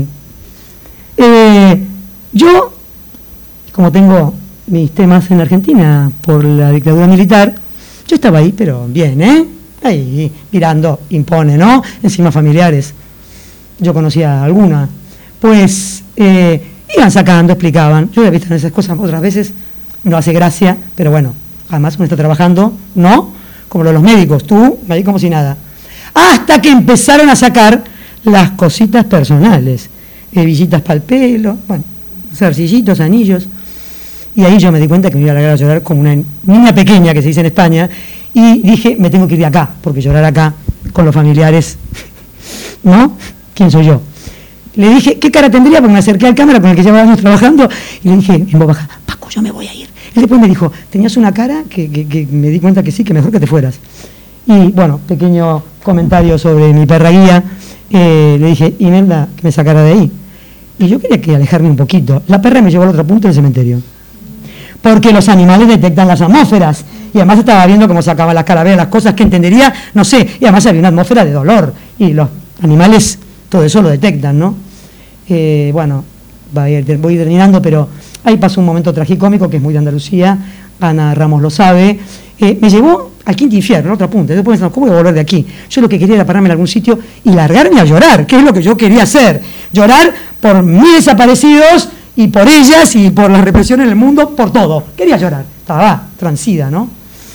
Yo, como tengo mis temas en Argentina por la dictadura militar, yo estaba ahí, pero bien, ahí, mirando, impone, ¿no? Encima familiares, yo conocía alguna, pues iban sacando, explicaban, yo he visto esas cosas otras veces, no hace gracia, pero bueno, además uno está trabajando, ¿no? Como los médicos, tú, ahí como si nada, hasta que empezaron a sacar las cositas personales, hebillitas para el pelo, bueno, zarcillitos, anillos, y ahí yo me di cuenta que me iba a largar a llorar como una niña pequeña, que se dice en España, y dije, me tengo que ir de acá, porque llorar acá con los familiares, ¿no? ¿Quién soy yo? Le dije, ¿qué cara tendría? Porque me acerqué al cámara con el que llevábamos trabajando, y le dije en voz baja, Paco, yo me voy a ir. Él después me dijo, tenías una cara que me di cuenta que sí, que mejor que te fueras. Y bueno, pequeño comentario sobre mi perraguía, le dije, Imelda, que me sacara de ahí. Y yo quería que alejarme un poquito. La perra me llevó al otro punto del cementerio. Porque los animales detectan las atmósferas. Y además estaba viendo cómo sacaban las calaveras, las cosas que entendería, no sé. Y además había una atmósfera de dolor. Y los animales todo eso lo detectan, ¿no? Bueno, voy a ir terminando, pero ahí pasó un momento tragicómico que es muy de Andalucía. Ana Ramos lo sabe. Me llevó al quinto infierno, a otra punta. Después pensaba, ¿cómo voy a volver de aquí? Yo lo que quería era pararme en algún sitio y largarme a llorar, que es lo que yo quería hacer. Llorar por mis desaparecidos y por ellas y por la represión en el mundo, por todo. Quería llorar. Estaba transida, ¿no?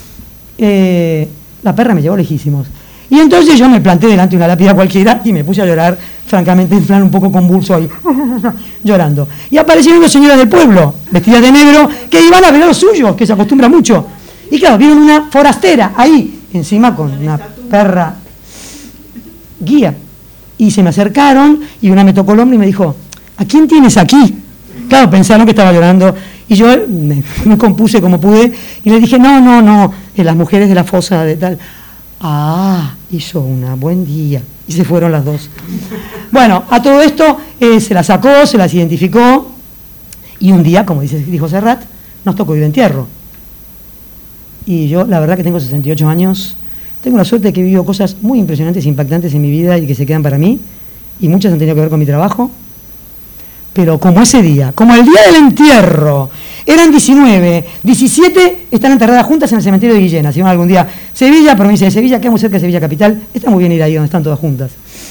La perra me llevó lejísimos. Y entonces yo me planté delante de una lápida cualquiera y me puse a llorar, francamente, en plan un poco convulso ahí, llorando. Y aparecieron dos señoras del pueblo, vestidas de negro, que iban a ver a los suyos, que se acostumbra mucho. Y claro, vieron una forastera ahí, encima con una perra guía. Y se me acercaron y una me tocó el hombro y me dijo, ¿a quién tienes aquí? Claro, pensaron que estaba llorando. Y yo me compuse como pude y le dije, no, las mujeres de la fosa de tal. Ah, hizo una buen día. Y se fueron las dos. Bueno, a todo esto se las sacó, se las identificó. Y un día, como dijo Serrat, nos tocó ir de entierro. Y yo, la verdad que tengo 68 años, tengo la suerte de que he vivido cosas muy impresionantes e impactantes en mi vida y que se quedan para mí, y muchas han tenido que ver con mi trabajo, pero como ese día, como el día del entierro, eran 19, 17 están enterradas juntas en el cementerio de Guillena, si van algún día, Sevilla, provincia de Sevilla, queda muy cerca de Sevilla capital, está muy bien ir ahí donde están todas juntas.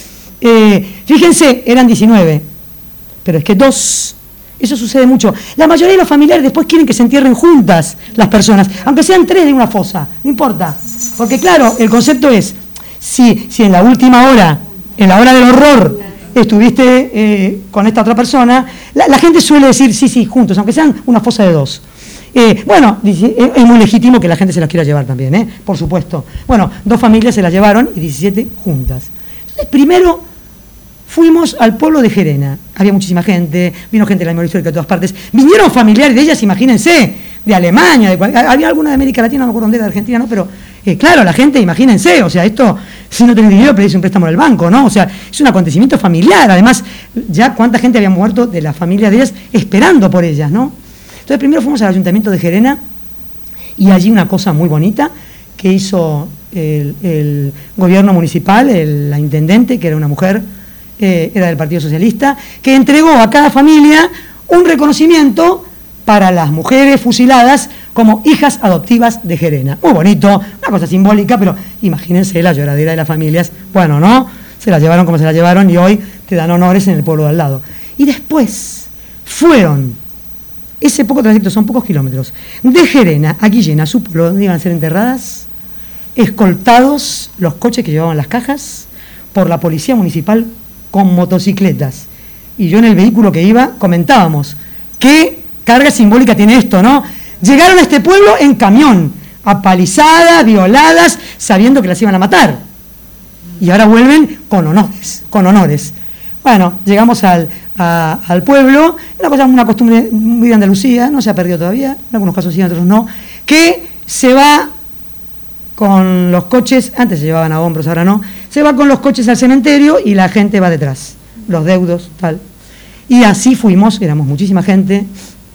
Fíjense, eran 19, pero es que 2... Eso sucede mucho. La mayoría de los familiares después quieren que se entierren juntas las personas, aunque sean 3 de una fosa, no importa. Porque claro, el concepto es, si en la última hora, en la hora del horror, estuviste con esta otra persona, la gente suele decir, sí, juntos, aunque sean una fosa de 2. Bueno, es muy legítimo que la gente se las quiera llevar también, por supuesto. Bueno, 2 familias se las llevaron y 17 juntas. Entonces, primero fuimos al pueblo de Gerena, había muchísima gente, vino gente de la memoria histórica de todas partes, vinieron familiares de ellas, imagínense, de Alemania, había alguna de América Latina, no me acuerdo dónde era, de Argentina, ¿no? Pero claro, la gente, imagínense, o sea, esto, si no tenés dinero, pedís un préstamo del banco, ¿no? O sea, es un acontecimiento familiar, además, ya cuánta gente había muerto de las familias de ellas esperando por ellas, ¿no? Entonces, primero fuimos al ayuntamiento de Gerena, y allí una cosa muy bonita que hizo el gobierno municipal, la intendente, que era una mujer, era del Partido Socialista, que entregó a cada familia un reconocimiento para las mujeres fusiladas como hijas adoptivas de Gerena. Muy bonito, una cosa simbólica, pero imagínense la lloradera de las familias. Bueno, ¿no? se la llevaron como se la llevaron y hoy te dan honores en el pueblo de al lado. Y después fueron, ese poco trayecto, son pocos kilómetros, de Gerena a Guillena, su pueblo donde iban a ser enterradas, escoltados los coches que llevaban las cajas por la policía municipal con motocicletas. Y yo en el vehículo que iba comentábamos, qué carga simbólica tiene esto, ¿no? Llegaron a este pueblo en camión, apalizadas, violadas, sabiendo que las iban a matar. Y ahora vuelven con honores. Bueno, llegamos al pueblo, una costumbre muy de Andalucía, no se ha perdido todavía, en algunos casos sí, en otros no, que se va con los coches, antes se llevaban a hombros, ahora no, se va con los coches al cementerio y la gente va detrás, los deudos, tal. Y así fuimos, éramos muchísima gente,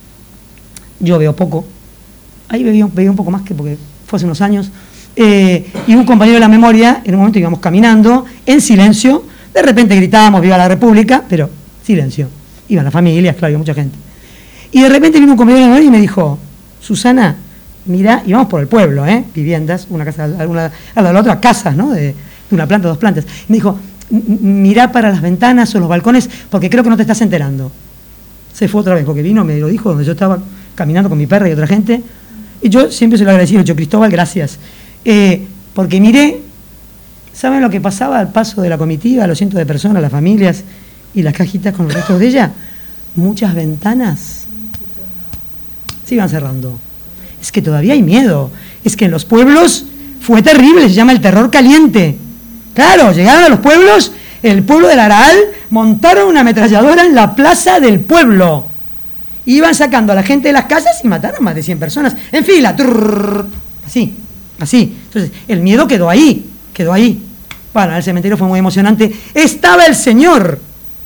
yo veo poco, ahí veía un poco más que porque fue hace unos años, y un compañero de la memoria, en un momento íbamos caminando, en silencio, de repente gritábamos viva la República, pero silencio, iban las familias, claro, había mucha gente. Y de repente vino un compañero de la memoria y me dijo, Susana, mirá, íbamos por el pueblo, viviendas, una casa a la otra, casas, ¿no? De una planta, 2 plantas. Y me dijo, mirá para las ventanas o los balcones, porque creo que no te estás enterando. Se fue otra vez, porque vino, me lo dijo, donde yo estaba caminando con mi perra y otra gente. Y yo siempre se lo agradecí, le he dicho, Cristóbal, gracias. Porque miré, ¿saben lo que pasaba al paso de la comitiva, los cientos de personas, las familias y las cajitas con los restos de ella? Muchas ventanas se iban cerrando. Es que todavía hay miedo. Es que en los pueblos fue terrible, se llama el terror caliente. Claro, llegaron a los pueblos, el pueblo del Araal, montaron una ametralladora en la plaza del pueblo. Iban sacando a la gente de las casas y mataron más de 100 personas. En fila, así. Entonces, el miedo quedó ahí. Bueno, el cementerio fue muy emocionante. Estaba el señor,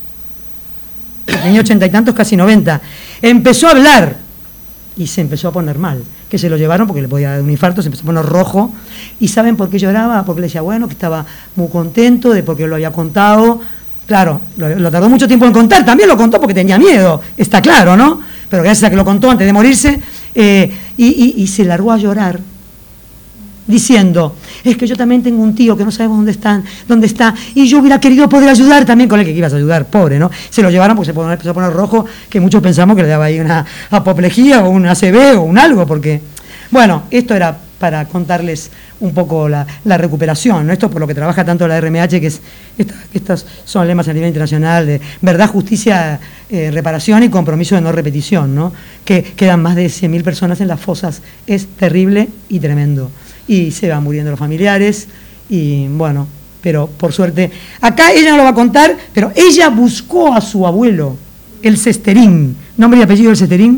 tenía 80 y tantos, casi 90. Empezó a hablar y se empezó a poner mal. Que se lo llevaron porque le podía dar un infarto, se empezó a poner rojo. ¿Y saben por qué lloraba? Porque le decía, bueno, que estaba muy contento de porque lo había contado. Claro, lo tardó mucho tiempo en contar, también lo contó porque tenía miedo, está claro, ¿no? Pero gracias a que lo contó antes de morirse, y se largó a llorar, diciendo, es que yo también tengo un tío que no sabemos dónde está, y yo hubiera querido poder ayudar también con el que ibas a ayudar, pobre, ¿no? Se lo llevaron porque se empezó a poner rojo, que muchos pensamos que le daba ahí una apoplejía o una ACV o un algo, porque, bueno, esto era para contarles un poco la recuperación, ¿no? Esto por lo que trabaja tanto la RMH, que es estos son lemas a nivel internacional de verdad, justicia, reparación y compromiso de no repetición, ¿no? Que quedan más de 100.000 personas en las fosas, es terrible y tremendo. Y se van muriendo los familiares, y bueno, pero por suerte, acá ella no lo va a contar, pero ella buscó a su abuelo, el Cesterín, nombre y apellido del Cesterín.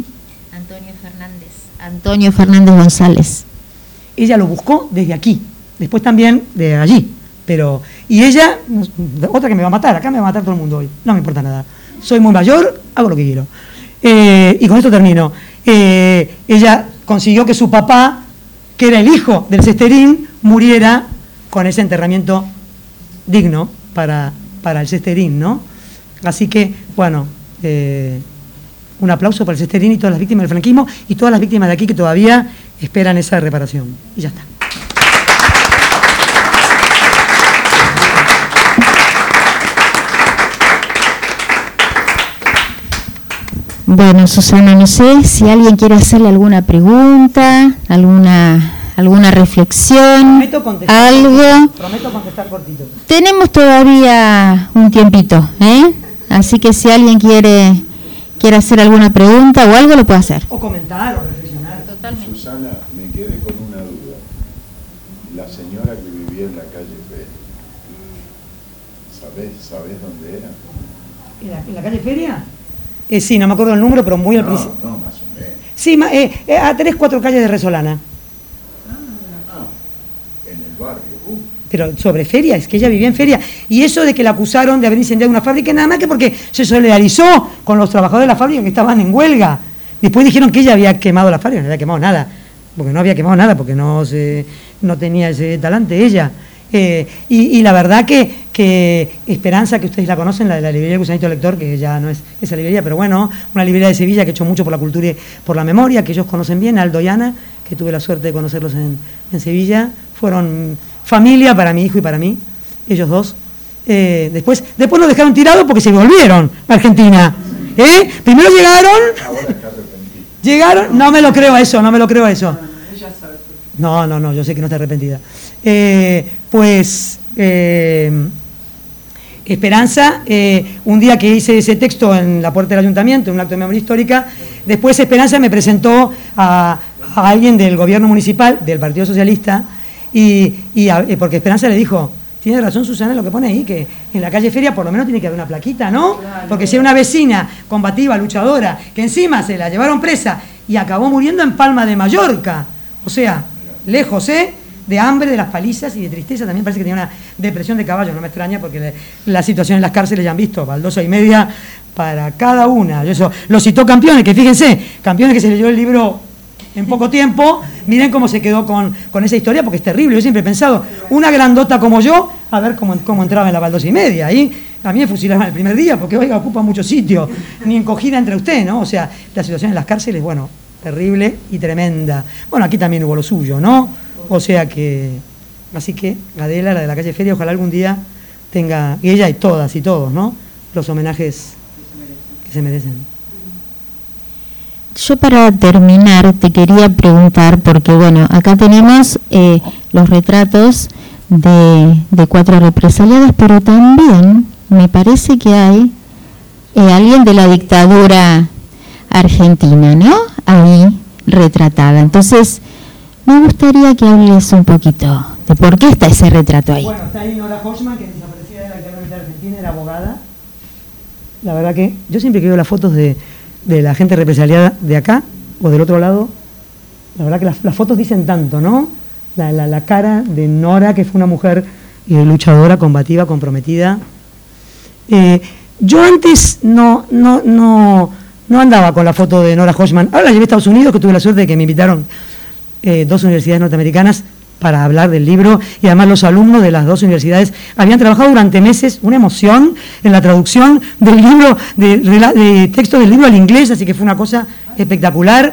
Antonio Fernández González. Ella lo buscó desde aquí, después también de allí, y ella, otra que me va a matar, acá me va a matar todo el mundo hoy, no me importa nada, soy muy mayor, hago lo que quiero. Y con esto termino. Ella consiguió que su papá, que era el hijo del Cesterín, muriera con ese enterramiento digno para el Cesterín, ¿no? Así que, bueno, un aplauso para el Cesterín y todas las víctimas del franquismo y todas las víctimas de aquí que todavía esperan esa reparación. Y ya está. Bueno, Susana, no sé si alguien quiere hacerle alguna pregunta, alguna reflexión, algo. Prometo contestar cortito. Tenemos todavía un tiempito, así que si alguien quiere hacer alguna pregunta o algo, lo puede hacer. O comentar o reflexionar. Totalmente. Susana, me quedé con una duda. La señora que vivía en la calle Feria, ¿sabés dónde era? ¿En la calle Feria? Sí, no me acuerdo el número, pero muy al principio. No, más o menos. Sí, a 3-4 calles de Resolana. En el barrio. Pero sobre Feria, es que ella vivía en Feria. Y eso de que la acusaron de haber incendiado una fábrica, nada más que porque se solidarizó con los trabajadores de la fábrica que estaban en huelga. Después dijeron que ella había quemado la fábrica, no había quemado nada. Porque no había quemado nada, porque no tenía ese talante ella. Y la verdad que Esperanza, que ustedes la conocen, la librería Gusanito Lector, que ya no es esa librería, pero bueno, una librería de Sevilla que ha hecho mucho por la cultura y por la memoria, que ellos conocen bien, Aldo y Ana, que tuve la suerte de conocerlos en Sevilla, fueron familia para mi hijo y para mí, ellos dos, Después nos dejaron tirados porque se volvieron a Argentina. Primero llegaron, no me lo creo eso. No, yo sé que no está arrepentida. Esperanza, un día que hice ese texto en la puerta del ayuntamiento, en un acto de memoria histórica, después Esperanza me presentó a alguien del gobierno municipal, del Partido Socialista, porque Esperanza le dijo, tiene razón Susana en lo que pone ahí, que en la calle Feria por lo menos tiene que haber una plaquita, ¿no? Porque si hay una vecina combativa, luchadora, que encima se la llevaron presa y acabó muriendo en Palma de Mallorca, o sea, lejos, de hambre, de las palizas y de tristeza. También parece que tenía una depresión de caballo, no me extraña porque la situación en las cárceles ya han visto, baldosa y media para cada una. Eso lo citó Campione, que fíjense, Campione que se leyó el libro en poco tiempo, miren cómo se quedó con esa historia, porque es terrible. Yo siempre he pensado, una grandota como yo, a ver cómo entraba en la baldosa y media. Ahí a mí me fusilaban el primer día, porque oiga, ocupa mucho sitio, ni encogida entre usted, ¿no? O sea, la situación en las cárceles, bueno, terrible y tremenda. Bueno, aquí también hubo lo suyo, ¿no? O sea que, así que Adela, la de la calle Feria, ojalá algún día tenga, y ella y todas y todos, ¿no?, los homenajes que se merecen. Yo para terminar te quería preguntar, porque bueno, acá tenemos los retratos de 4 represaliadas, pero también me parece que hay alguien de la dictadura argentina, ¿no?, ahí retratada. Entonces, me gustaría que hables un poquito de por qué está ese retrato ahí. Bueno, está ahí Nora Hochman, que desaparecida de la dictadura militar argentina, era abogada. La verdad que yo siempre que veo las fotos de la gente represaliada de acá o del otro lado, la verdad que las fotos dicen tanto, ¿no? La cara de Nora, que fue una mujer luchadora, combativa, comprometida. Yo antes no andaba con la foto de Nora Hochman. Ahora la llevé a Estados Unidos, que tuve la suerte de que me invitaron 2 universidades norteamericanas para hablar del libro, y además los alumnos de las 2 universidades habían trabajado durante meses, una emoción, en la traducción del libro, de texto del libro al inglés, así que fue una cosa espectacular.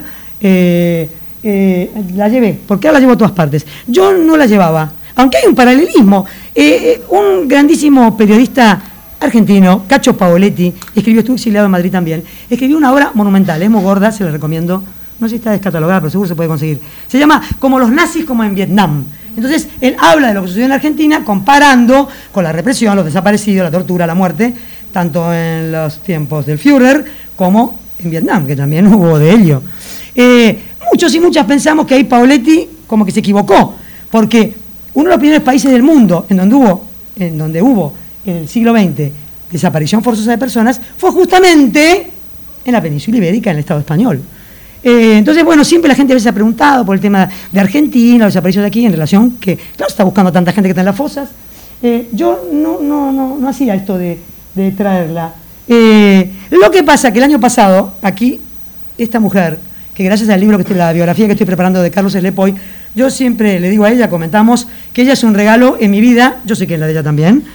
La llevé, porque ahora la llevo a todas partes. Yo no la llevaba, aunque hay un paralelismo. Un grandísimo periodista argentino, Cacho Paoletti, estuvo exiliado en Madrid también, escribió una obra monumental, es muy gorda, se la recomiendo. No sé si está descatalogada, pero seguro se puede conseguir. Se llama Como los nazis como en Vietnam. Entonces, él habla de lo que sucedió en Argentina comparando con la represión, los desaparecidos, la tortura, la muerte, tanto en los tiempos del Führer como en Vietnam, que también hubo de ello. Muchos y muchas pensamos que ahí Paoletti como que se equivocó, porque uno de los primeros países del mundo en donde hubo en el siglo XX desaparición forzosa de personas fue justamente en la península ibérica, en el Estado español. Entonces, bueno, siempre la gente a veces ha preguntado por el tema de Argentina, los desaparecidos de aquí, en relación que, claro, está buscando tanta gente que está en las fosas. Yo no hacía esto de traerla. Lo que pasa que el año pasado, aquí, esta mujer, que gracias al libro, la biografía que estoy preparando de Carlos Slepoy, yo siempre le digo a ella, comentamos, que ella es un regalo en mi vida, yo sé que es la de ella también,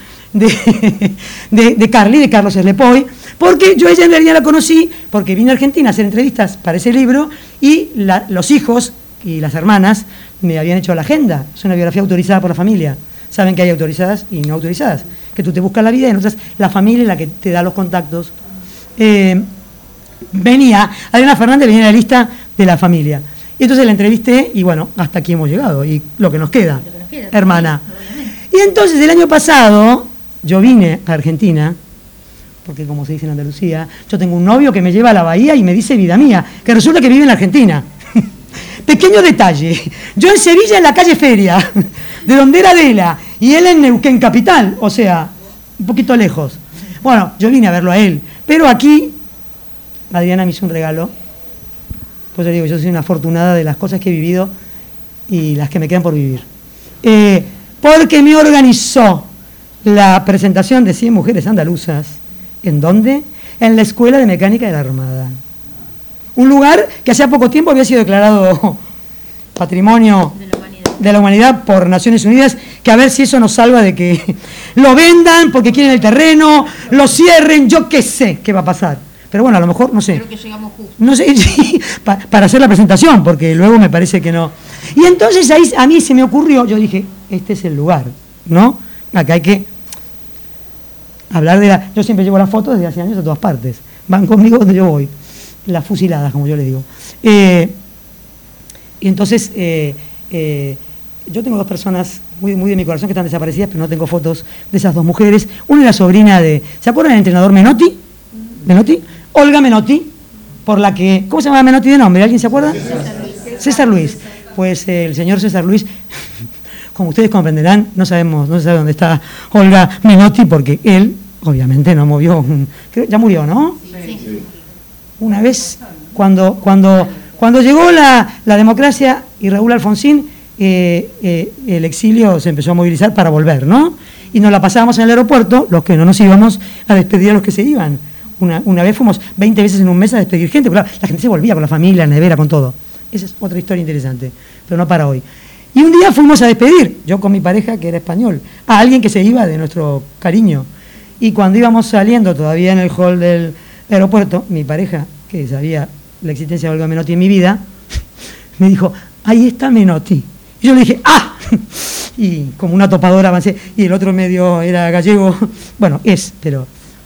de Carlos Slepoy, porque yo ella en realidad la conocí porque vine a Argentina a hacer entrevistas para ese libro y los hijos y las hermanas me habían hecho la agenda. Es una biografía autorizada por la familia. Saben que hay autorizadas y no autorizadas, que tú te buscas la vida y nosotras la familia es la que te da los contactos. Adriana Fernández venía en la lista de la familia. Y entonces la entrevisté y bueno, hasta aquí hemos llegado y lo que nos queda, hermana. Y entonces el año pasado yo vine a Argentina, porque como se dice en Andalucía, yo tengo un novio que me lleva a la bahía y me dice vida mía, que resulta que vive en la Argentina. Pequeño detalle, yo en Sevilla, en la calle Feria, de donde era Adela, y él en Neuquén capital, o sea, un poquito lejos. Bueno, yo vine a verlo a él, pero aquí Adriana me hizo un regalo, pues yo digo, yo soy una afortunada de las cosas que he vivido y las que me quedan por vivir. Porque me organizó la presentación de 100 mujeres andaluzas. ¿En dónde? En la Escuela de Mecánica de la Armada. Un lugar que hacía poco tiempo había sido declarado Patrimonio de la Humanidad por Naciones Unidas, que a ver si eso nos salva de que lo vendan porque quieren el terreno, lo cierren, yo qué sé qué va a pasar. Pero bueno, a lo mejor, no sé. Creo que llegamos justo. No sé, sí, para hacer la presentación, porque luego me parece que no. Y entonces ahí a mí se me ocurrió, yo dije, este es el lugar, ¿no? Acá hay que hablar de la... Yo siempre llevo las fotos desde hace años a todas partes. Van conmigo donde yo voy. Las fusiladas, como yo les digo. Y entonces, yo tengo dos personas muy de mi corazón que están desaparecidas, pero no tengo fotos de esas dos mujeres. Una es la sobrina de... ¿Se acuerdan del entrenador Menotti? ¿Menotti? Olga Menotti, por la que... ¿Cómo se llama Menotti de nombre? ¿Alguien se acuerda? César Luis. Pues el señor César Luis, como ustedes comprenderán, no se sabe dónde está Olga Menotti, porque él, obviamente, no movió... ya murió, ¿no? Sí. Una vez, cuando llegó la democracia y Raúl Alfonsín, el exilio se empezó a movilizar para volver, ¿no? Y nos la pasábamos en el aeropuerto, los que no nos íbamos a despedir a los que se iban. Una vez fuimos 20 veces en un mes a despedir gente, pero la gente se volvía con la familia, la nevera, con todo. Esa es otra historia interesante, pero no para hoy. Y un día fuimos a despedir, yo con mi pareja, que era español, a alguien que se iba de nuestro cariño. Y cuando íbamos saliendo todavía en el hall del aeropuerto, mi pareja, que sabía la existencia de Olga Menotti en mi vida, me dijo, ahí está Menotti. Y yo le dije, ¡ah! Y como una topadora avancé, y el otro medio era gallego, bueno, pero...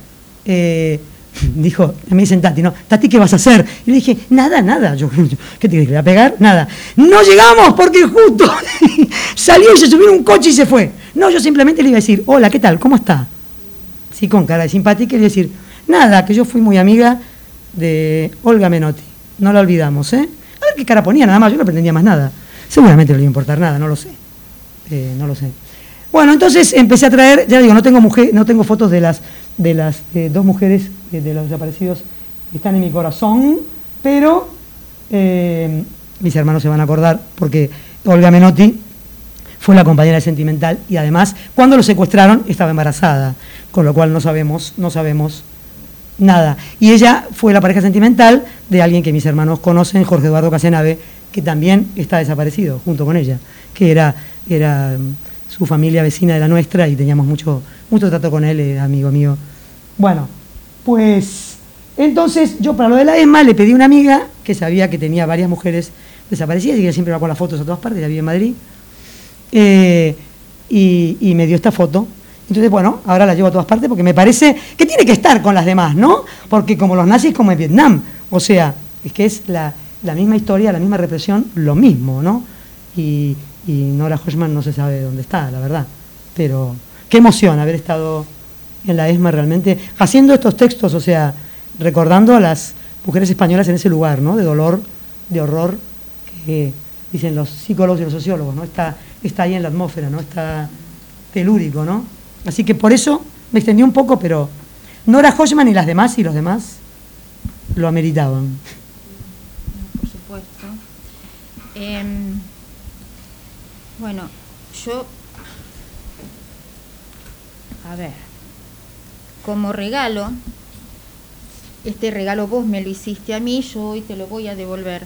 dijo, me dicen Tati, ¿no? Tati, ¿qué vas a hacer? Y le dije, nada, yo, ¿qué te crees? ¿Le voy a pegar? Nada. No llegamos porque justo salió y se subió en un coche y se fue. No, yo simplemente le iba a decir, hola, ¿qué tal? ¿Cómo está? Sí, con cara de simpática, y le iba a decir, nada, que yo fui muy amiga de Olga Menotti, no la olvidamos, ¿eh? A ver qué cara ponía, nada más, yo no pretendía más nada. Seguramente no le iba a importar nada, no lo sé. No lo sé. Bueno, entonces empecé a traer, ya digo, no tengo fotos de las dos mujeres de los desaparecidos que están en mi corazón, pero mis hermanos se van a acordar porque Olga Menotti fue la compañera sentimental y además cuando lo secuestraron estaba embarazada, con lo cual no sabemos nada. Y ella fue la pareja sentimental de alguien que mis hermanos conocen, Jorge Eduardo Casenave, que también está desaparecido junto con ella, que era su familia vecina de la nuestra y teníamos mucho trato con él, amigo mío. Bueno, pues entonces yo para lo de la ESMA le pedí a una amiga que sabía que tenía varias mujeres desaparecidas y que siempre va con las fotos a todas partes, ya vive en Madrid, y me dio esta foto. Entonces, bueno, ahora la llevo a todas partes porque me parece que tiene que estar con las demás, ¿no? Porque como los nazis, como en Vietnam, o sea, es que es la misma historia, la misma represión, lo mismo, ¿no? Y Nora Hochman no se sabe dónde está, la verdad. Pero qué emoción haber estado en la ESMA realmente, haciendo estos textos, o sea, recordando a las mujeres españolas en ese lugar, ¿no? De dolor, de horror, que dicen los psicólogos y los sociólogos, ¿no? Está ahí en la atmósfera, ¿no? Está telúrico, ¿no? Así que por eso me extendí un poco, pero Nora Hochman y los demás lo ameritaban. Por supuesto. Bueno, yo, a ver, como regalo, este regalo vos me lo hiciste a mí, yo hoy te lo voy a devolver.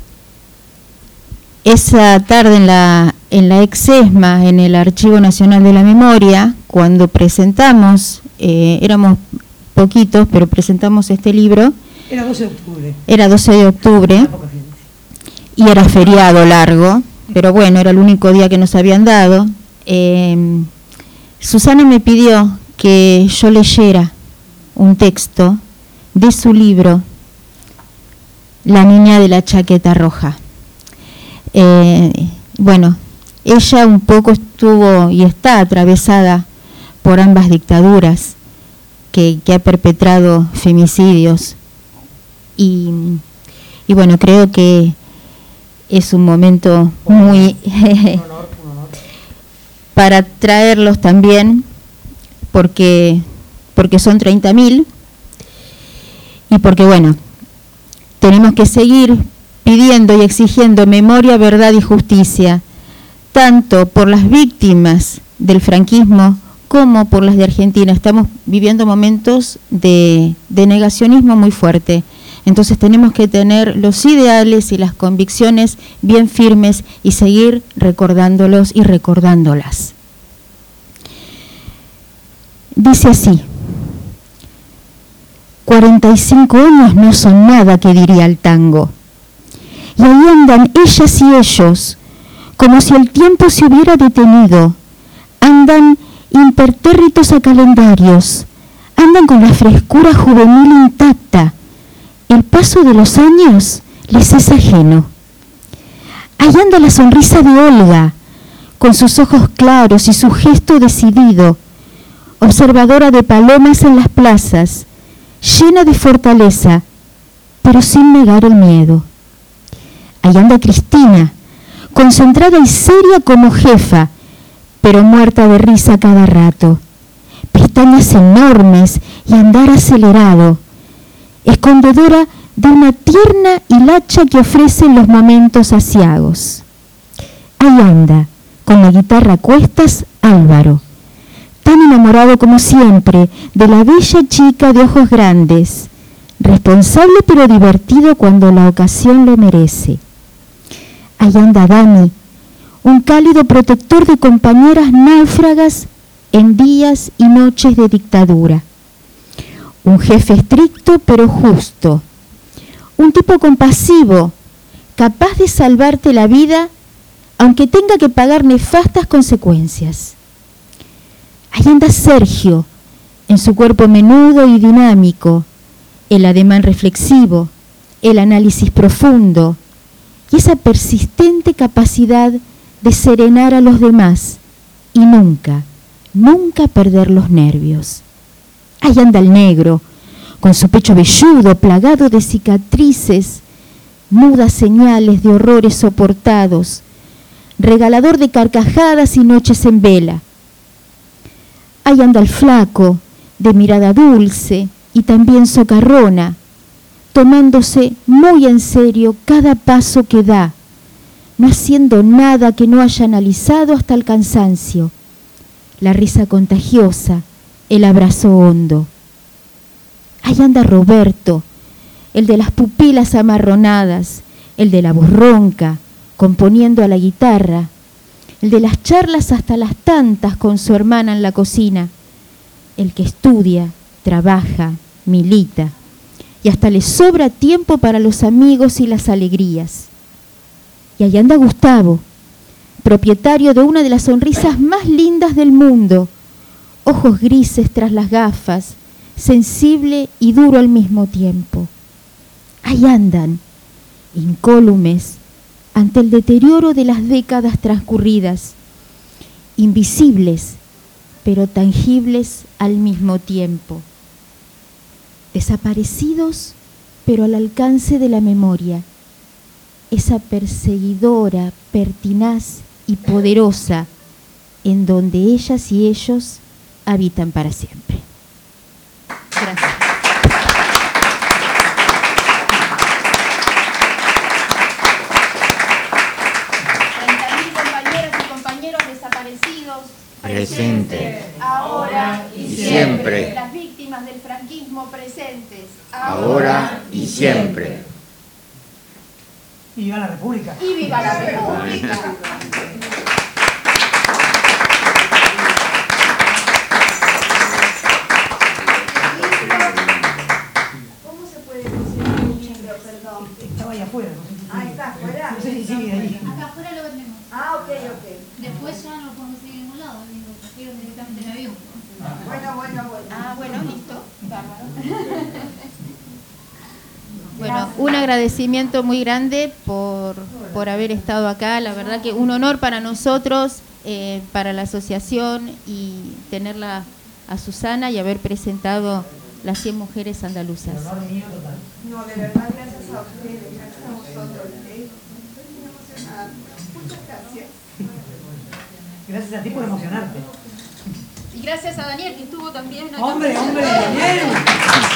Esa tarde en la ex-ESMA, en el Archivo Nacional de la Memoria, cuando presentamos, éramos poquitos, pero presentamos este libro. Era 12 de octubre. Era 12 de octubre y era feriado largo, pero bueno, era el único día que nos habían dado. Susana me pidió que yo leyera un texto de su libro, La niña de la chaqueta roja. Bueno, ella un poco estuvo y está atravesada por ambas dictaduras que ha perpetrado femicidios y bueno, creo que es un momento muy un honor. para traerlos también porque son 30.000 y porque bueno, tenemos que seguir pidiendo y exigiendo memoria, verdad y justicia, tanto por las víctimas del franquismo como por las de Argentina. Estamos viviendo momentos de negacionismo muy fuerte. Entonces tenemos que tener los ideales y las convicciones bien firmes y seguir recordándolos y recordándolas. Dice así: 45 años no son nada, que diría el tango. Y ahí andan ellas y ellos, como si el tiempo se hubiera detenido. Andan impertérritos a calendarios, andan con la frescura juvenil intacta. El paso de los años les es ajeno. Ahí anda la sonrisa de Olga, con sus ojos claros y su gesto decidido, observadora de palomas en las plazas, llena de fortaleza, pero sin negar el miedo. Ahí anda Cristina, concentrada y seria como jefa, pero muerta de risa cada rato. Pestañas enormes y andar acelerado, escondedora de una tierna hilacha que ofrece en los momentos aciagos. Ahí anda, con la guitarra a cuestas, Álvaro, tan enamorado como siempre de la bella chica de ojos grandes, responsable pero divertido cuando la ocasión lo merece. Ahí anda Dani, un cálido protector de compañeras náufragas en días y noches de dictadura. Un jefe estricto pero justo. Un tipo compasivo, capaz de salvarte la vida aunque tenga que pagar nefastas consecuencias. Ahí anda Sergio, en su cuerpo menudo y dinámico, el ademán reflexivo, el análisis profundo y esa persistente capacidad de serenar a los demás y nunca perder los nervios. Ahí anda el negro, con su pecho velludo, plagado de cicatrices, mudas señales de horrores soportados, regalador de carcajadas y noches en vela. Ahí anda el flaco, de mirada dulce y también socarrona, tomándose muy en serio cada paso que da, no haciendo nada que no haya analizado hasta el cansancio, la risa contagiosa, el abrazo hondo. Ahí anda Roberto, el de las pupilas amarronadas, el de la voz ronca, componiendo a la guitarra, el de las charlas hasta las tantas con su hermana en la cocina, el que estudia, trabaja, milita, y hasta le sobra tiempo para los amigos y las alegrías. Y ahí anda Gustavo, propietario de una de las sonrisas más lindas del mundo, ojos grises tras las gafas, sensible y duro al mismo tiempo. Ahí andan, incólumes, ante el deterioro de las décadas transcurridas, invisibles, pero tangibles al mismo tiempo, desaparecidos, pero al alcance de la memoria, esa perseguidora, pertinaz y poderosa, en donde ellas y ellos habitan para siempre. Gracias. Presente, ahora y siempre. Las víctimas del franquismo presentes, ahora y siempre. Y viva la República. Y viva la República. ¿Cómo se puede conseguir un libro, perdón? Estaba ahí afuera, no sé si Ah, ¿está afuera? No sé si sigue ahí. Acá afuera lo vendemos. Ah, ok. Después ya no lo podemos seguir en ningún lado, lo trajeron directamente en avión. Bueno. Ah, bueno, listo. Bueno, un agradecimiento muy grande por haber estado acá. La verdad que un honor para nosotros, para la asociación, y tenerla a Susana y haber presentado las 100 mujeres andaluzas. No, de verdad, gracias a ustedes, gracias a vosotros. Estoy muy emocionada. Muchas gracias. Gracias a ti por emocionarte. Y gracias a Daniel, que estuvo también acá. ¡Hombre, Daniel!